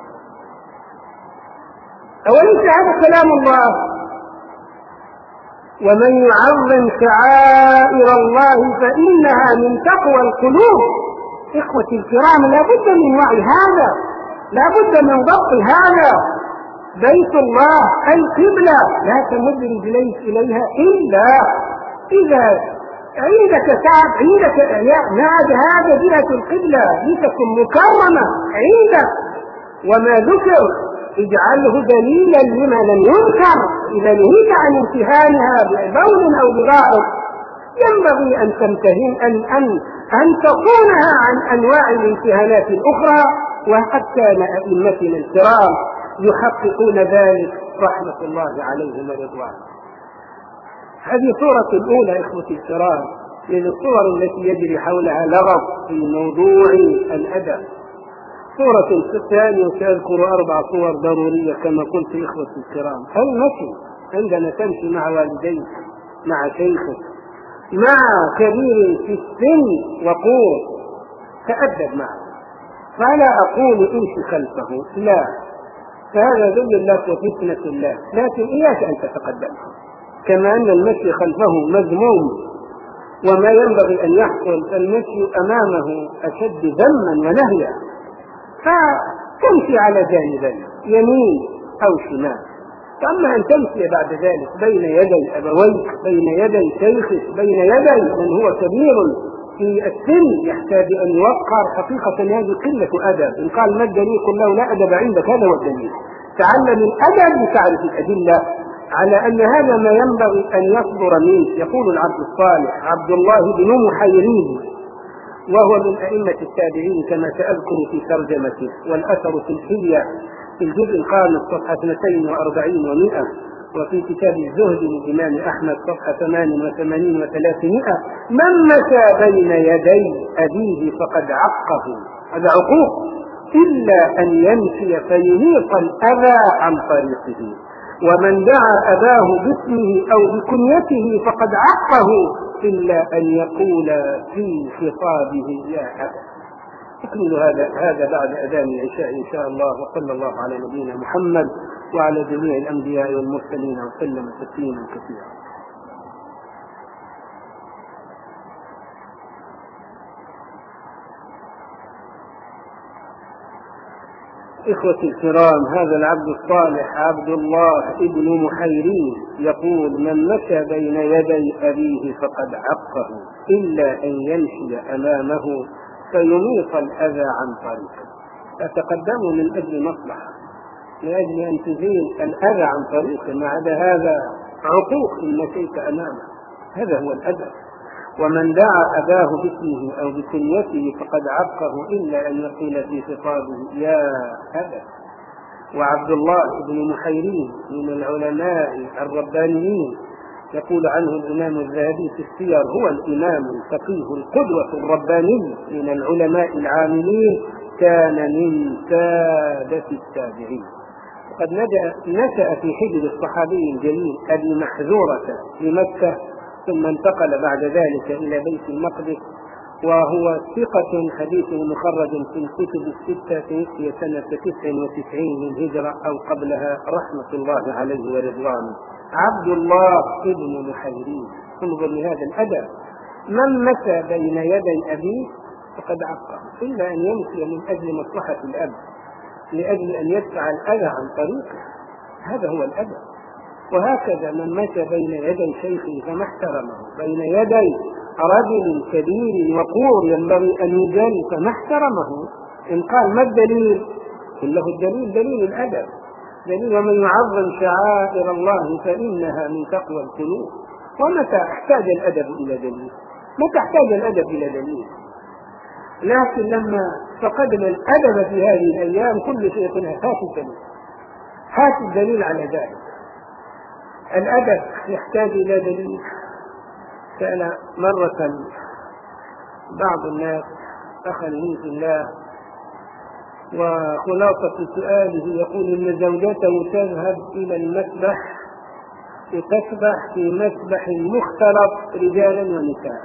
أوليس هذا كلام الله؟ ومن يعظم شعائر الله فإنها من تقوى القلوب. إخوتي الكرام لا بد من وعي هذا، لا بد من ضبط هذا. بيت الله القبلة لا تمد رجليك إليها إلا إذا عندك تعب عندك إعياء نعد هذا جهة القبلة لتكن مكرمة عندك. وما ذكر اجعله دليلا لما لم ينكر. إذا نهيت عن امتهانها ببول أو بغائط ينبغي أن تمتهن أن, أن, أن تصونها عن أنواع الامتهانات الأخرى. وقد كان أئمتنا الكرام يحققون ذلك رحمة الله عليهم ورضوانه. هذه صورة الأولى إخوتي الكرام من الصور التي يجري حولها لغط في موضوع الأدب. صورة الثانية سأذكر أربع صور ضرورية كما قلت إخوتي الكرام. المشي عندما تمشي مع والديك مع شيخك مع كبير في السن وقور تأدب معه. فلا أقول امشي خلفه لا، فهذا ذل لك وفتنة الله، لكن إياك أن تتقدمه. كما أن المشي خلفه مذموم وما ينبغي أن يحصل المشي أمامه أشد ذما ونهيا. فتمشي على جانبين يمين أو شمال. فأما أن تمشي بعد ذلك بين يدي أبويك، بين يدي شيخك، بين يدي من هو كبير في السن يحتاج أن يوقر، حقيقة هذه قلة أدب. إن قال ما الدليل؟ قل له لا أدب عندك، هذا هو الدليل. تعلم الأدب لتعرف الأدلة على أن هذا ما ينبغي أن يصدر منه. يقول العبد الصالح عبد الله بن محيرين، وهو من أئمة التابعين كما سأذكر في ترجمته، والأثر في الحلية في الجزء الخامس صفحة اثنتين وأربعين ومئة، وفي كتاب الزهد للإمام أحمد صفحة ثمان وثمانين وثلاثمائة: من مشى بين يدي أبيه فقد عقه، هذا عقوق، إلا أن يمشي فيميط الأذى عن طريقه، ومن دعا أباه باسمه أو بكنيته فقد عقه، إلا أن يقول في خطابه يا أبا. أكمل هذا هذا بعد أذان العشاء إن شاء الله، وصلى الله على نبينا محمد وعلى جميع الأنبياء والمرسلين وسلم تسليما كثيرا. إخوتي الكرام، هذا العبد الصالح عبد الله ابن محيرين يقول: من مشى بين يدي أبيه فقد عقه، إلا أن يمشي أمامه فيميط الأذى عن طريقه. فتقدموا من أجل مصلحة، لأجل أن تزيل الأذى عن طريقه، ما عدا هذا عقوق إن مشيت أمامه، هذا هو الأدب. ومن دعا أباه باسمه أو بكنيته فقد عقه، إلا أن يقول في خطابه يا أبا. وعبد الله بن محيرين من العلماء الربانيين، يقول عنه الإمام الذهبي في السير: هو الإمام الفقيه القدوة الرباني من العلماء العاملين، كان من سادة التابعين. وقد نشأ في حجر الصحابي الجليل أبي محذورة في مكة، ثم انتقل بعد ذلك إلى بيت المقدس، وهو ثقة حديث مخرج في الكتب الستة، في سنة تسع وتسعين من الهجرة أو قبلها رحمة الله عليه ورضوانه. عبد الله ابن محيرين، انظر لهذا الأدب: من مشى بين يدي أبيه فقد عقه، إلا أن يمشي من أجل مصلحة الأب، لأجل أن يدفع الأذى عن طريقه، هذا هو الأدب. وهكذا من مشى بين يدي شيخه فما احترمه، بين يدي رجل كبير وقور ينبغي أن يجال فما احترمه. إن قال ما الدليل؟ قل له الدليل دليل الأدب، دليل ومن يعظم شعائر الله فإنها من تقوى القلوب. ومتى احتاج الأدب إلى دليل؟ متى احتاج الأدب إلى دليل؟ لكن لما فقدنا الأدب في هذه الأيام كل شيء يقول هات الدليل، هات الدليل على ذلك. الأدب يحتاج إلى دليل. كان مرة بعض الناس أخذوا في الله، وخلاصة سؤاله يقول إن زوجته تذهب إلى المسبح لتسبح في مسبح مختلط رجالا ونساء،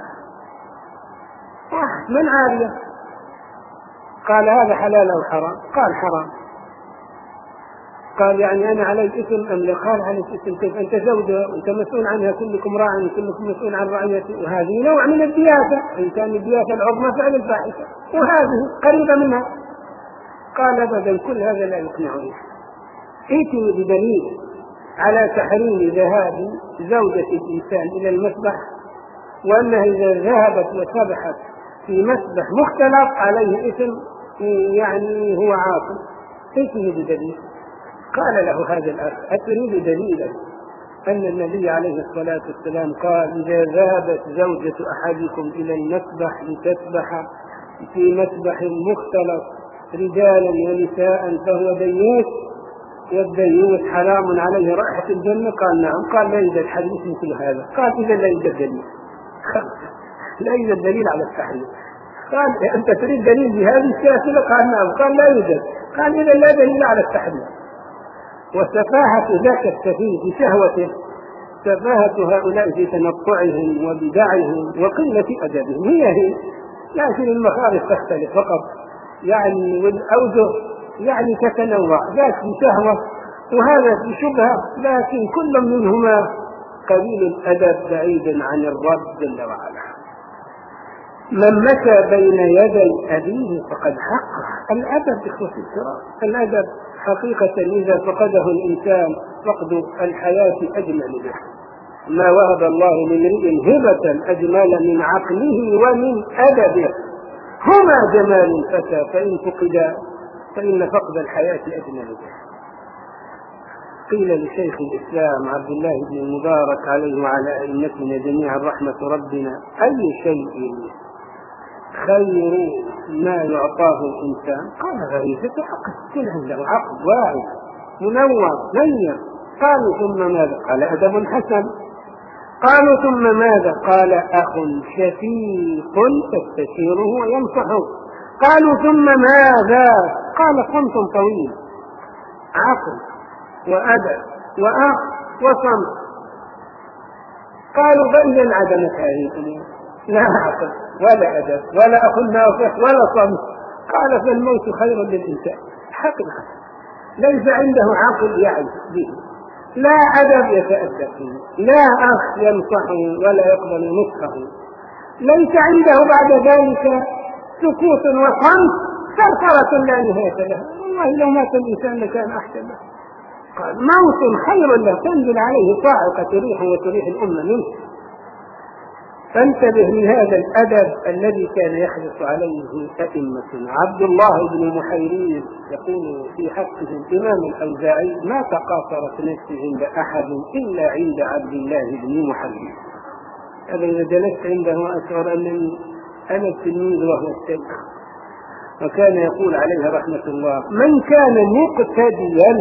من عارية؟ قال هذا حلال أو حرام؟ قال حرام. قال يعني أنا علي إثم أم لا؟ قال عليك إثم. كيف؟ أنت زوجة وأنت مسؤول عنها، كلكم راع وكلكم مسؤول عن رعيته، وهذه نوع من الدياسة، إن كان الدياسة العظمى فعل الفاحشة، وهذه قريبة منها. قال أبدا، كل هذا لا يقنعني. ائتني بدليل على تحريم ذهاب زوجة الإنسان إلى المسبح، وأنها إذا ذهبت وسبحت في مسبح مختلط عليه إثم، يعني هو عاصي. ائتني بدليل. قال له هذا الأخ: أتريد دليلا أن النبي عليه الصلاة والسلام قال إذا ذهبت زوجة أحدكم إلى المسبح لتسبح في مسبح مختلط رجالا ونساء فهو ديوث، والديوث حرام عليه رائحة الجنة؟ قال نعم. قال لا يوجد حديث مثل هذا. قال إذا لا يوجد دليل، لا يوجد دليل على التحريم. قال أنت تريد دليل بهذه السلسلة؟ قال نعم. قال لا يوجد. قال إذا لا دليل على التحريم. وسفاهة ذاك السفيه بشهوته، سفاهة هؤلاء في تنطعهم وبدعهم وقلة أدبهم، هي هي، لكن المخارج تختلف فقط، يعني والأوجه يعني تتنوع، ذاك بشهوة وهذا بشبهة، لكن كل منهما قليل الأدب بعيد عن الرب جل وعلا. من مشى بين يدي أبيه فقد حقق. الأدب إخوة الكرام، الأدب حقيقة إذا فقده الإنسان فقد الحياة أجمل به. ما وهب الله لامرئ هبة أجمل من عقله ومن أدبه، هما جمال الفتى فإن فقدا فإن فقد الحياة أجمل به. قيل لشيخ الإسلام عبد الله بن المبارك عليه وعلى أئمتنا جميعا رحمة ربنا: أي شيء خير ما يعطاه الإنسان؟ قال: غريزة عقل، كل عنده عقل واعي منور نير. قالوا: ثم ماذا؟ قال: أدب حسن. قالوا: ثم ماذا؟ قال: أخ شفيق تستشيره وينصحه. قالوا: ثم ماذا؟ قال: صمت طويل. عقل وأدب وأخ وصمت. قالوا: فإذا انعدمت هذه الأمور، لا عقل ولا أدب ولا أخ ناصح ولا صمت. قال: فالموت خير للإنسان. حقيقة ليس عنده عقل يعي به، لا أدب يتأدب فيه، لا أخ ينصحه ولا يقبل نصحه، ليس عنده بعد ذلك سكوت وصمت ثرثرة لا نهاية له. والله لو مات الإنسان لكان أحسن له. قال: موت خير له تنزل عليه صاعقة تريح وتريح الأمة منه. فانتبه لهذا الأدب الذي كان يحرص عليه أئمة. عبد الله بن محيريز يقول في حقه الإمام الأوزاعي: ما تقاصرت نفسي عند أحد إلا عند عبد الله بن محيريز. هذا إذا جلست عنده أشعر أنني أنا التلميذ وهو الشيخ. وكان يقول عليه رحمة الله: من كان مقتديا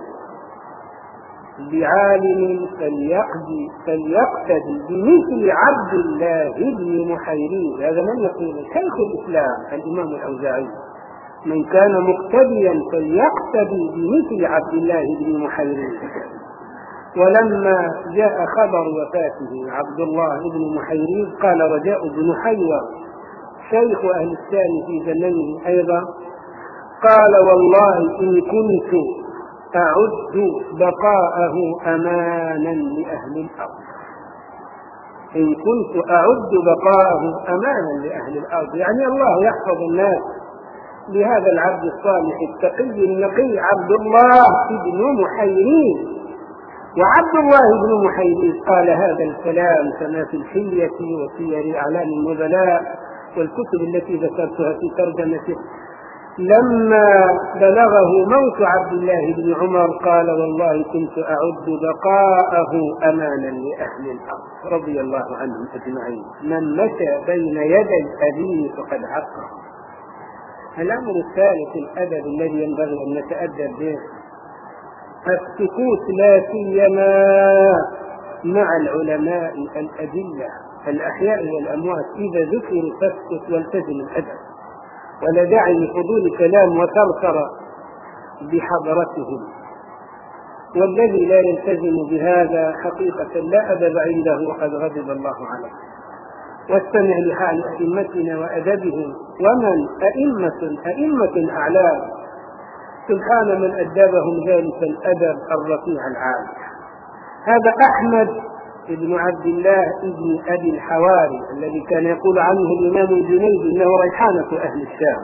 بعالم فليقضي فليقتدي بمثل عبد الله بن محيريز. هذا من يقول؟ شيخ الإسلام الإمام الأوزاعي. من كان مقتديا فليقتدي بمثل عبد الله بن محيريز. ولما جاء خبر وفاته عبد الله بن محيريز قال رجاء بن حيوة شيخ أهل الشام في زمنه أيضا، قال: والله إن كنت أعد بقاءه أمانا لأهل الأرض. إن كنت أعد بقاءه أمانا لأهل الأرض، يعني الله يحفظ الناس لهذا العبد الصالح التقي النقي عبد الله بن محيريز. وعبد الله بن محيريز قال هذا الكلام كما في الحلية وسير أعلام النبلاء والكتب التي ذكرتها في ترجمته. لما بلغه موت عبد الله بن عمر قال: والله كنت أعد بقاءه أمانا لأهل الأرض رضي الله عنهم أجمعين. من مشى بين يدي أبيه فقد حقه. الأمر الثالث الأدب الذي ينبغي أن نتأدب به السكوت، لا سيما مع العلماء الأدلة الأحياء والأموات. إذا ذكروا تسكت والتزم الأدب، ولا داعي لفضول كلام وثرثر بحضرتهم. والذي لا يلتزم بهذا حقيقة لا أدب عنده وقد غضب الله عليه. واستمع لحال أئمتنا وأدبهم، ومن أئمة أئمة أعلام سبحان من أدبهم ذلك الأدب الرفيع العالي. هذا أحمد ابن عبد الله ابن أبي الحواري الذي كان يقول عنه الإمام الجنيدي إنه ريحانة أهل الشام.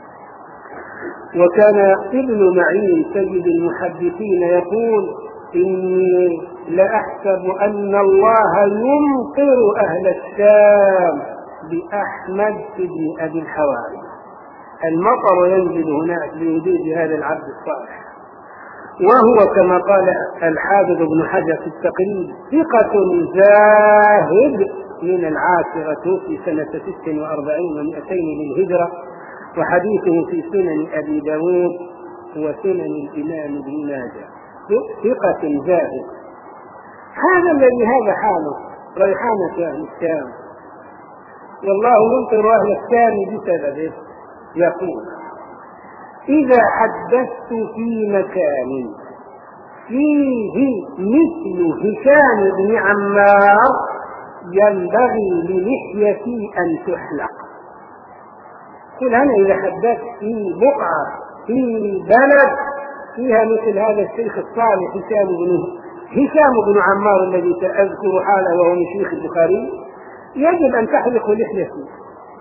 وكان ابن معين سيد المحدثين يقول: إني لأحسب أن الله يمطر أهل الشام بأحمد ابن أبي الحواري. المطر ينزل هناك لوجود هذا العبد الصالح. وهو كما قال الحافظ ابن حجر في التقريب ثقة زاهد من العاشرة في سنة ست وأربعين ومئتين للهجرة، وحديثه في سنن أبي داود وسنن الإمام ابن ماجه. ثقة زاهد. هذا الذي هذا حاله ريحانة أهل الشام، والله يمطر أهل الشام بسببه. يقول: إذا حدثت في مكان فيه مثل هشام بن عمار ينبغي للحيتي أن تحلق. قل أنا إذا حدثت في بقعة في بلد فيها مثل هذا الشيخ الصالح هشام بن هشام بن عمار الذي سأذكر حاله وهو من شيخ البخاري، يجب أن تحلق لحيتي.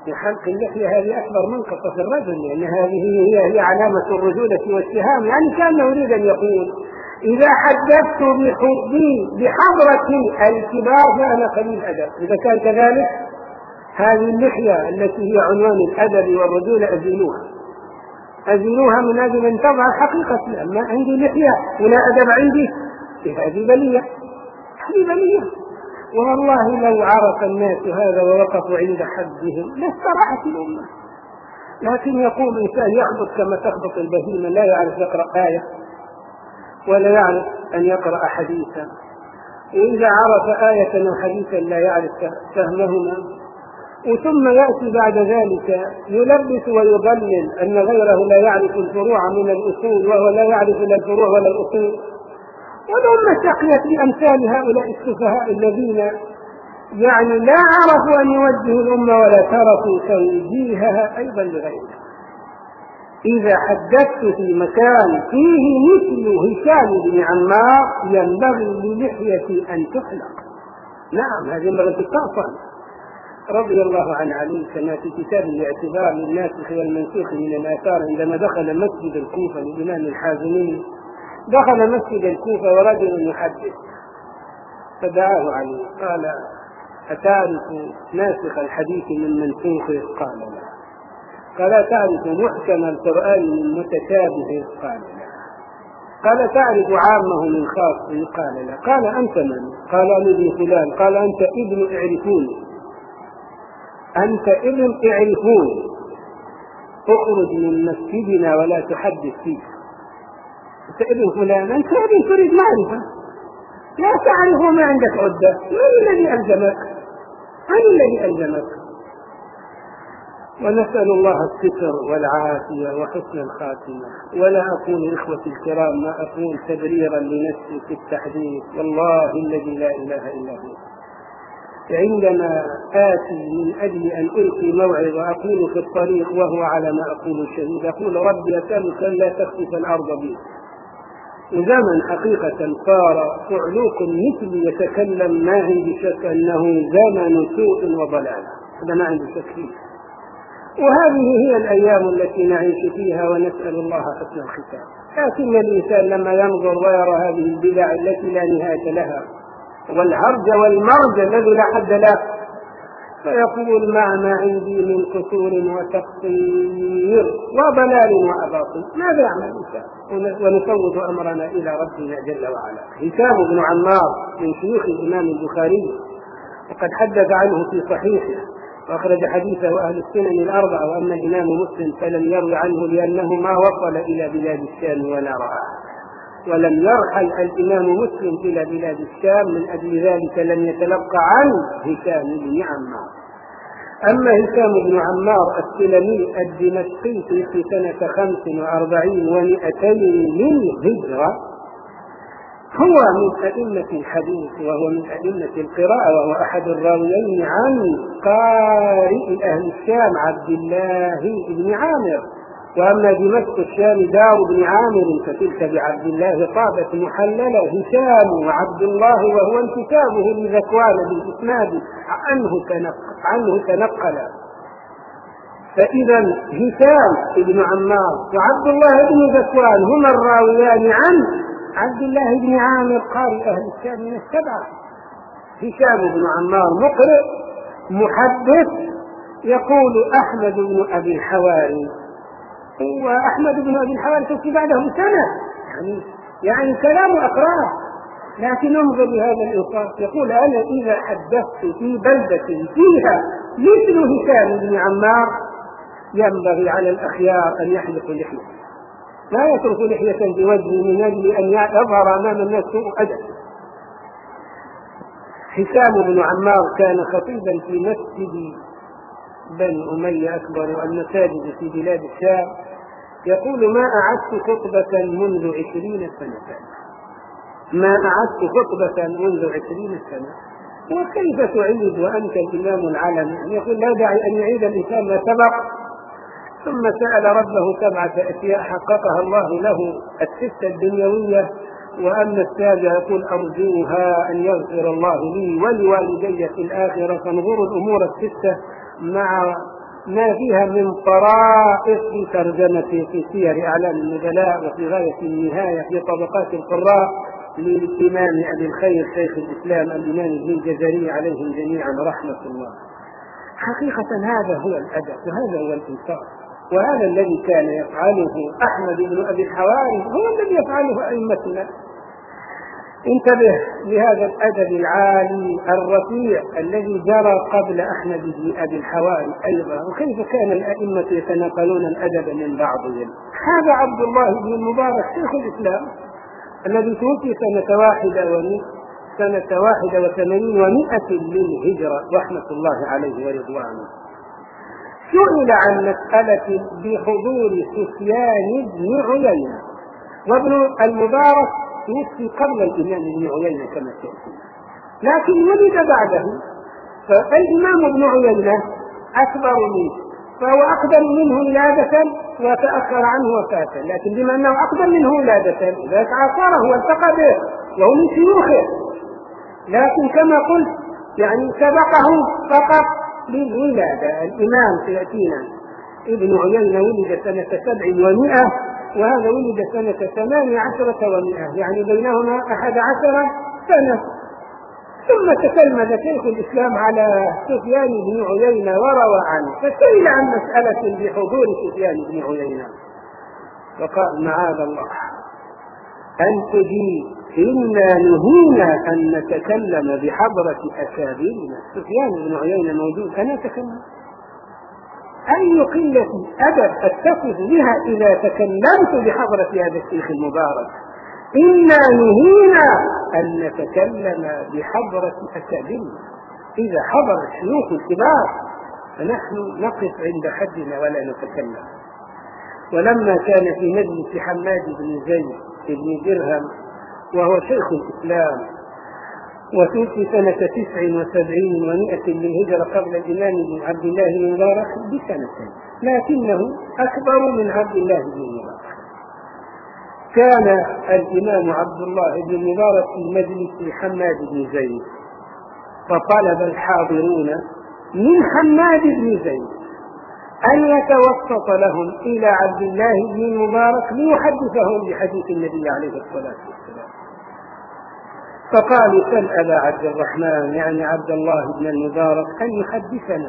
في حلق اللحية هذه أكبر منقصة في الرجل، لأن هذه هي هي علامة الرجولة والسهام. يعني كان يريد أن يقول إذا حدثت بحضرة الكبار فأنا قليل أدب. إذا كان كذلك هذه اللحية التي هي عنوان الأدب والرجولة أزيلوها أزيلوها من أجل أن تضع حقيقة. أما عندي لحية ولا أدب عندي، هذه بلية، هذه بلية. والله لو عرف الناس هذا ووقفوا عند حدهم لاستراحت الأمة. لكن يقوم إنسان يخبط كما تخبط البهيمة، لا يعرف يقرأ آية ولا يعرف أن يقرأ حديثا، وإذا عرف آية أو حديثا لا يعرف فهمهما، وثم يأتي بعد ذلك يلبس ويضلل أن غيره لا يعرف الفروع من الأصول وهو لا يعرف لا الفروع ولا الأصول. والأمة شقيت بأمثال هؤلاء السفهاء الذين يعني لا عرفوا أن يوجهوا الأمة ولا تركوا توجيهها أيضا لغيرها. إذا حدثت في مكان فيه مثل هشام بن عمار ينبغي للحية أن تحلق. نعم، هذه ينبغي أن تقطع. رضي الله عن علي كما في كتاب الاعتبار للناسخ والمنسوخ من الآثار عندما دخل مسجد الكوفة للإمام الحازمي، دخل مسجد الكوفة ورجل يحدث فدعاه علي قال: أتعرف ناسخ الحديث من منسوخه؟ قال: لا. قال: تعرف محكم القرآن من متشابهه؟ قال: لا. قال: تعرف عامه من خاصه؟ قال: لا. قال: أنت من؟ قال: أنا ابن فلان. قال: أنت ابن اعرفوني، أنت ابن اعرفوني، اخرج من مسجدنا ولا تحدث فيه. أنت ابن فلان، أنت ابن تريد معرفة، لا تعرف ما عندك عدة. من الذي ألزمك؟ من الذي ألزمك؟ ونسأل الله الستر والعافية وحسن الخاتمة. ولا أقول إخوتي الكرام ما أقول تبريرا لنفسي في التحديث، والله الذي لا إله إلا هو. عندما آتي من أجل أن ألقي موعظة أقول في الطريق وهو على ما أقول شهيد، أقول: ربي أسألك لا تخسف الأرض بي. وزمن حقيقة صار صعلوك مثلي يتكلم، ما عندي شك أنه زمن سوء وضلال، هذا ما عندي شك فيه. وهذه هي الأيام التي نعيش فيها، ونسأل الله حسن الختام. لكن الإنسان لما ينظر ويرى هذه البدع التي لا نهاية لها والهرج والمرج الذي لا حد له، فيقول: مع ما عندي من قصور وتقصير وضلال وأباطيل ماذا يعمل الإنسان؟ ونفوض أمرنا إلى ربنا جل وعلا. هشام بن عمار من شيوخ الإمام البخاري، وقد حدث عنه في صحيحه وأخرج حديثه أهل السنن الأربعة، وأما الإمام مسلم فلم يروي عنه لأنه ما وصل إلى بلاد الشام ولا رآه، ولم يرحل الإمام مسلم إلى بلاد الشام، من أجل ذلك لم يتلقى عن هشام بن عمار. أما هشام بن عمار السلمي الدمشقي في سنة خمس وأربعين ومئتين للهجرة، هو من أئمة الحديث وهو من أئمة القراءة، وهو أحد الراويين عن قارئ أهل الشام عبد الله بن عامر. وأما دمشق الشام دار بن عامر فتلك بعبد الله طابت محللة. هشام وعبد الله وهو انتسابه لذكوان بالإسناد عنه تنقل, عنه تنقل. فإذا هشام بن عمار وعبد الله بن ذكوان هما الراويان عن عبد الله بن عامر قارئ أهل الشام من السبعة. هشام بن عمار مقرئ محدث، يقول أحمد بن أبي الحواري، وأحمد بن أبي الحواري توفي بعده بسنة، يعني, يعني كلام أقراه. لكن انظر لهذا الإنصاف، يقول: أنا إذا حدثت في بلدة فيها مثل هشام بن عمار ينبغي على الأخيار أن يحلقوا لحية، لا يترك لحية بوجهه من أجل أن يظهر أمام الناس سوء أدب. هشام بن عمار كان خطيبا في مسجد بني أمية أكبر المساجد في بلاد الشام، يقول: ما أعدت خطبة منذ عشرين سنة، ما أعدت خطبة منذ عشرين سنة. وكيف تعيد وأنت الإمام العالم؟ يقول: لا داعي أن يعيد الإنسان ما سبق. ثم سأل ربه سبعة أشياء حققها الله له، الستة الدنيوية، وأما السابعة يقول: أرجوها أن يغفر الله لي ولوالدي في الآخرة. فانظروا الأمور الستة مع ما فيها من طرائف في ترجمته في سير أعلام النبلاء وفي غاية النهاية في طبقات القراء للإمام أبي الخير شيخ الإسلام الإمام ابن الجزري عليهم جميعا رحمة الله. حقيقة هذا هو الأدب وهذا هو الإنصاف، وهذا الذي كان يفعله أحمد بن أبي الحواري هو الذي يفعله أئمتنا. انتبه لهذا الأدب العالي الرفيع الذي جرى قبل أحمد بن أبي الحواري أيضا، وكيف كان الأئمة يتناقلون الأدب من بعضهم. هذا عبد الله بن المبارك شيخ الإسلام الذي توفي سنة واحدة ومئة سنة واحدة وثمانين ومئة للهجرة رحمة الله عليه ورضوانه، سئل عن مسألة بحضور سفيان بن عيينة، وابن المبارك توفي قبل الإمام ابن عيينة كما تأتي، لكن ولد بعده، فالإمام ابن عيينة أكبر منه فهو أقدم منه ولادة وتأخر عنه وفاة، لكن بما أنه أقدم منه ولادة ذاك عاصره والتقى به وهو من شيوخه، لكن كما قلت يعني سبقه فقط للولادة. الإمام سيأتينا ابن عيينة ولد سنة سبع ومئة وهذا ولد سنة ثمان عشرة ومئة، يعني بينهما أحد عشر سنة. ثم تتلمذ شيخ الإسلام على سفيان بن عيينة وروى عنه، فسئل عن مسألة بحضور سفيان بن عيينة وقال معاذ الله أن تجيب إنا نهينا أن نتكلم بحضرة أكابرنا. سفيان بن عيينة موجود أنا أتكلم؟ أي قلة أدب أتصف بها إذا تكلمت بحضرة هذا الشيخ المبارك. إنا نهينا أن نتكلم بحضرة أكابرنا، إذا حضر الشيوخ الكبار فنحن نقف عند حدنا ولا نتكلم. ولما كان في مجلس حماد بن زيد بن درهم وهو شيخ الإسلام وتوفي سنة تسع وسبعين ومائة للهجرة قبل الإمام بن عبد الله بن مبارك بسنتين، لكنه أكبر من عبد الله بن مبارك. كان الإمام عبد الله بن مبارك في مجلس حماد بن زيد، فطلب الحاضرون من حماد بن زيد أن يتوسط لهم إلى عبد الله بن مبارك ليحدثهم بحديث النبي عليه الصلاة والسلام. فقالوا سل أبا عبد الرحمن يعني عبد الله بن المبارك أن يحدثنا،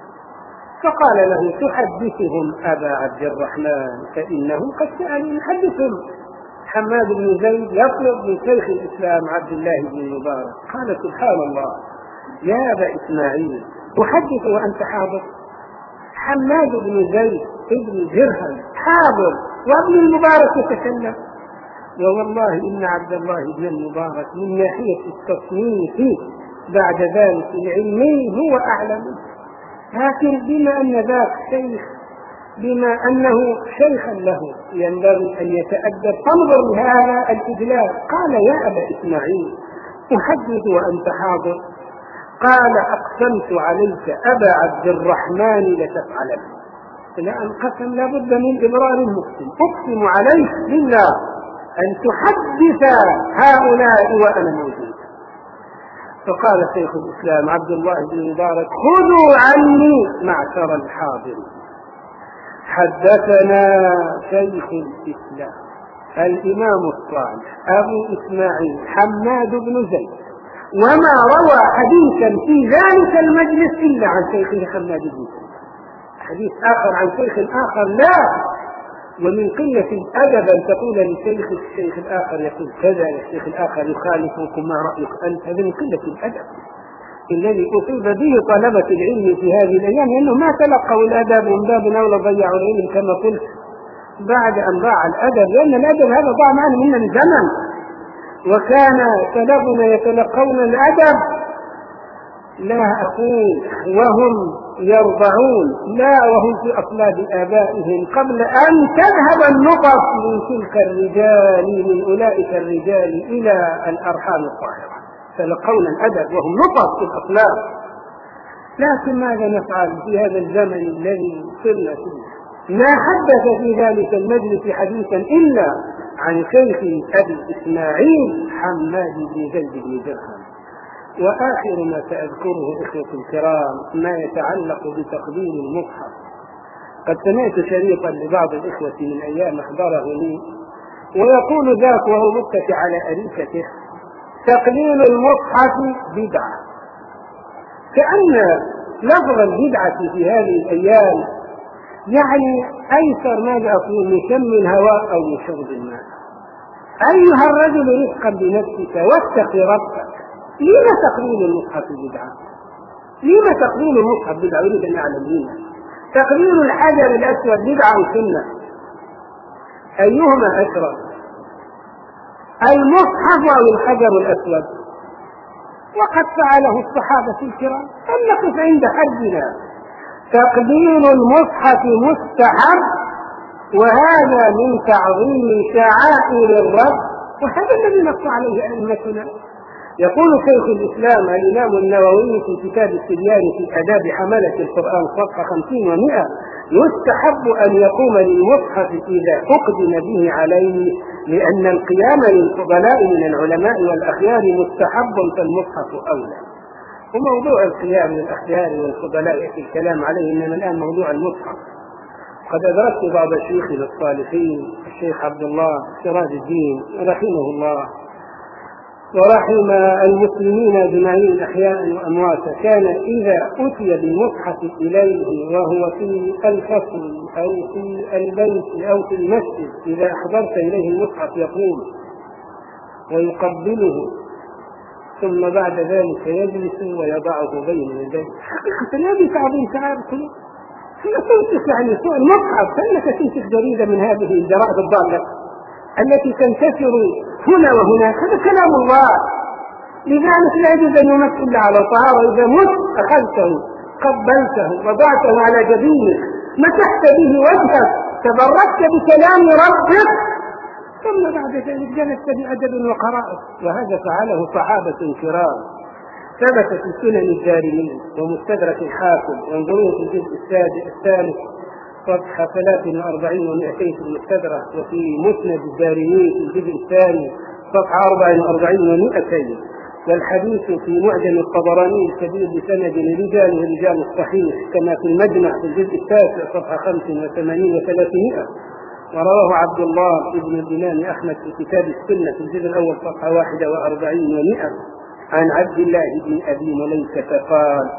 فقال له تحدثهم أبا عبد الرحمن فإنه قد سأل يحدثهم. حماد بن زيد يطلب من شيخ الإسلام عبد الله بن المبارك، قال سبحان الله يا أبا إسماعيل أحدث وأنت حاضر؟ حماد بن زيد ابن درهم حاضر وابن المبارك يتكلم. ووالله إن عبد الله بن المبارك من ناحية التصنيف بعد ذلك العلمي هو أعلم، لكن بما أن ذاك شيخ بما أنه شيخا له ينبغي أن يتأدب. انظر لهذا الإجلال، قال يا أبا إسماعيل أحدث وأنت حاضر؟ قال أقسمت عليك أبا عبد الرحمن لتفعلن. لأن قسم لابد من إبرار المقسم، أقسم عليك بالله أن تحدث هؤلاء وأنا موجود. فقال شيخ الإسلام عبد الله بن مبارك خذوا عني معشر الحاضرين. حدثنا شيخ الإسلام الإمام الصالح أبو إسماعيل حماد بن زيد، وما روى حديثا في ذلك المجلس إلا عن شيخه حماد بن زيد، حديث آخر عن شيخ آخر لا. ومن قلة الأدب أن تقول لشيخ الشيخ الآخر يقول كذا والشيخ الآخر يخالفكم ما رأيك أنت، هذا من قلة الأدب الذي أصيب به طلبة العلم في هذه الأيام، لأنه ما تلقوا الأدب ومن باب أولى ضيعوا العلم كما قلت بعد أن ضاع الأدب، لأن الأدب هذا ضاع معنا من الزمن، وكان سلفنا يتلقون الأدب لا أقول وهم يرضعون، لا وهم في أصلاب آبائهم قبل أن تذهب النقط من تلك الرجال من أولئك الرجال إلى الأرحام الطاهرة، تلقون الأدب وهم نقط في الأصلاب. لكن ماذا نفعل في هذا الزمن الذي صرنا فيه؟ ما حدث في ذلك المجلس حديثا إلا عن شيخ أبي إسماعيل حماد بن زيد بن درهم. وآخر ما سأذكره إخوة الكرام ما يتعلق بتقديم المصحف قد سمعت شريطا لبعض الإخوة من أيام أحضره لي ويقول ذاك وهو متكئ على أريكته: تقليل المصحف بدعة. كأن لفظ البدعة في هذه الأيام يعني أيسر ماذا أقول من شم الهواء أو من شرب الماء. أيها الرجل رفقا بنفسك واتق ربك، لما تقليل المصحف بدعة؟ لما تقليل المصحف بدعة؟ أريد أن أعلم لما تقليل الحجر الأسود بدعة أو سنة؟ أيهما أشرف، المصحف أو الحجر الأسود؟ وقد فعله الصحابة الكرام، فلنقف عند حدنا. تقليل المصحف مستحب، وهذا من تعظيم شعائر الرب، وهذا الذي نص عليه أئمتنا. يقول شيخ الإسلام الإمام النووي في كتاب التبيان في آداب حملة القرآن صفحة خمسين ومئة: يستحب أن يقوم للمصحف إذا أقدم به عليه، لأن القيام للفضلاء من العلماء والأخيار مستحب فالمصحف أولى. وموضوع القيام للأخيار والفضلاء في الكلام عليه، إنما الآن موضوع المصحف. قد أدركت بعض شيوخنا الصالحين الشيخ عبد الله سراج الدين رحمه الله ورحم المسلمين أجمعين أحياء وأمواتا، كان إذا أتي بالمصحف إليه وهو في الفصل أو في البيت أو في المسجد، إذا أحضرت إليه المصحف يقوم ويقبله، ثم بعد ذلك يجلس ويضعه بين يديه. حقيقة هذه تعظيم شعائر القلوب. هي تمسك يعني سوء المصحف كأنك تمسك جريدة من هذه الجرائد الضالة التي تنتشر هنا وهناك، هذا كلام الله. لذلك لا يجوز أن يمس إلا على طهارة. إذا مت أخذته قبلته وضعته على جبينك مسحت به وجهك تبركت بكلام ربك، ثم بعد ذلك جلست بأدب وقراءة. وهذا فعله صحابة كرام، ثبت في سنن الدارمي ومستدرك الحاكم، وانظروا في الجزء الثالث صفحة ثلاث وأربعين ومئتين في المستدرك، وفي مسند الدارمي في الجزء الثاني صفحة أربع وأربعين ومئتين، والحديث في معجم الطبراني الكبير بسند رجال ورجال الصحيح، كما في المجمع في الجزء التاسع صفحة خمس وثمانين وثلاثمائة. ورواه عبد الله ابن الإمام أحمد في كتاب السنة في الجزء الأول صفحة واحد وأربعين ومئة عن عبد الله بن أبي مليكة قال: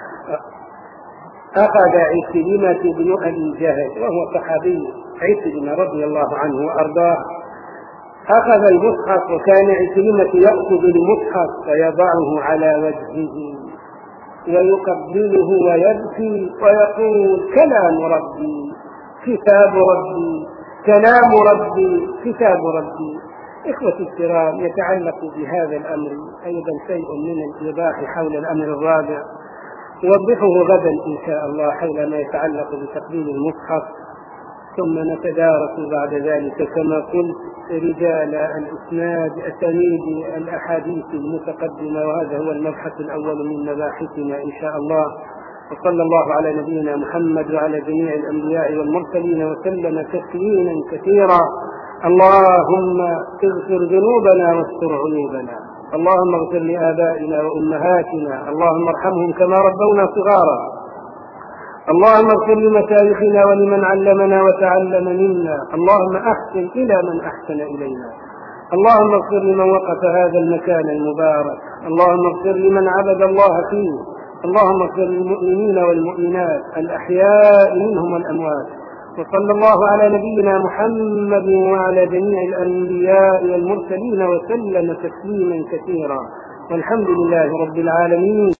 أخذ عكرمة بن أبي جهل، وهو صحابي عكرمة رضي الله عنه وأرضاه، أخذ المصحف، وكان عكرمة يأخذ المصحف فيضعه على وجهه ويقبله ويبكي ويقول: كلام ربي كتاب ربي كلام ربي كتاب ربي. إخوة الكرام، يتعلق بهذا الأمر أيضا شيء من الإيضاح حول الأمر الرابع، نوضحه غدا إن شاء الله، حول ما يتعلق بتقليل المصحف، ثم نتدارس بعد ذلك كما قلت رجال الإسناد أسانيد الأحاديث المتقدمة، وهذا هو المبحث الأول من مباحثنا إن شاء الله. وصلى الله على نبينا محمد وعلى جميع الأنبياء والمرسلين وسلم تسليما كثيرا. اللهم اغفر ذنوبنا واستر عيوبنا، اللهم اغفر لآبائنا وأمهاتنا، اللهم ارحمهم كما ربونا صغارا، اللهم اغفر لمشايخنا ولمن علمنا وتعلم منا، اللهم أحسن إلى من أحسن إلينا، اللهم اغفر لمن وقف هذا المكان المبارك، اللهم اغفر لمن عبد الله فيه، اللهم اغفر للمؤمنين والمؤمنات الأحياء منهم والأموات. وصلى الله على نبينا محمد وعلى جميع الأنبياء والمرسلين وسلم تسليما كثيرا، والحمد لله رب العالمين.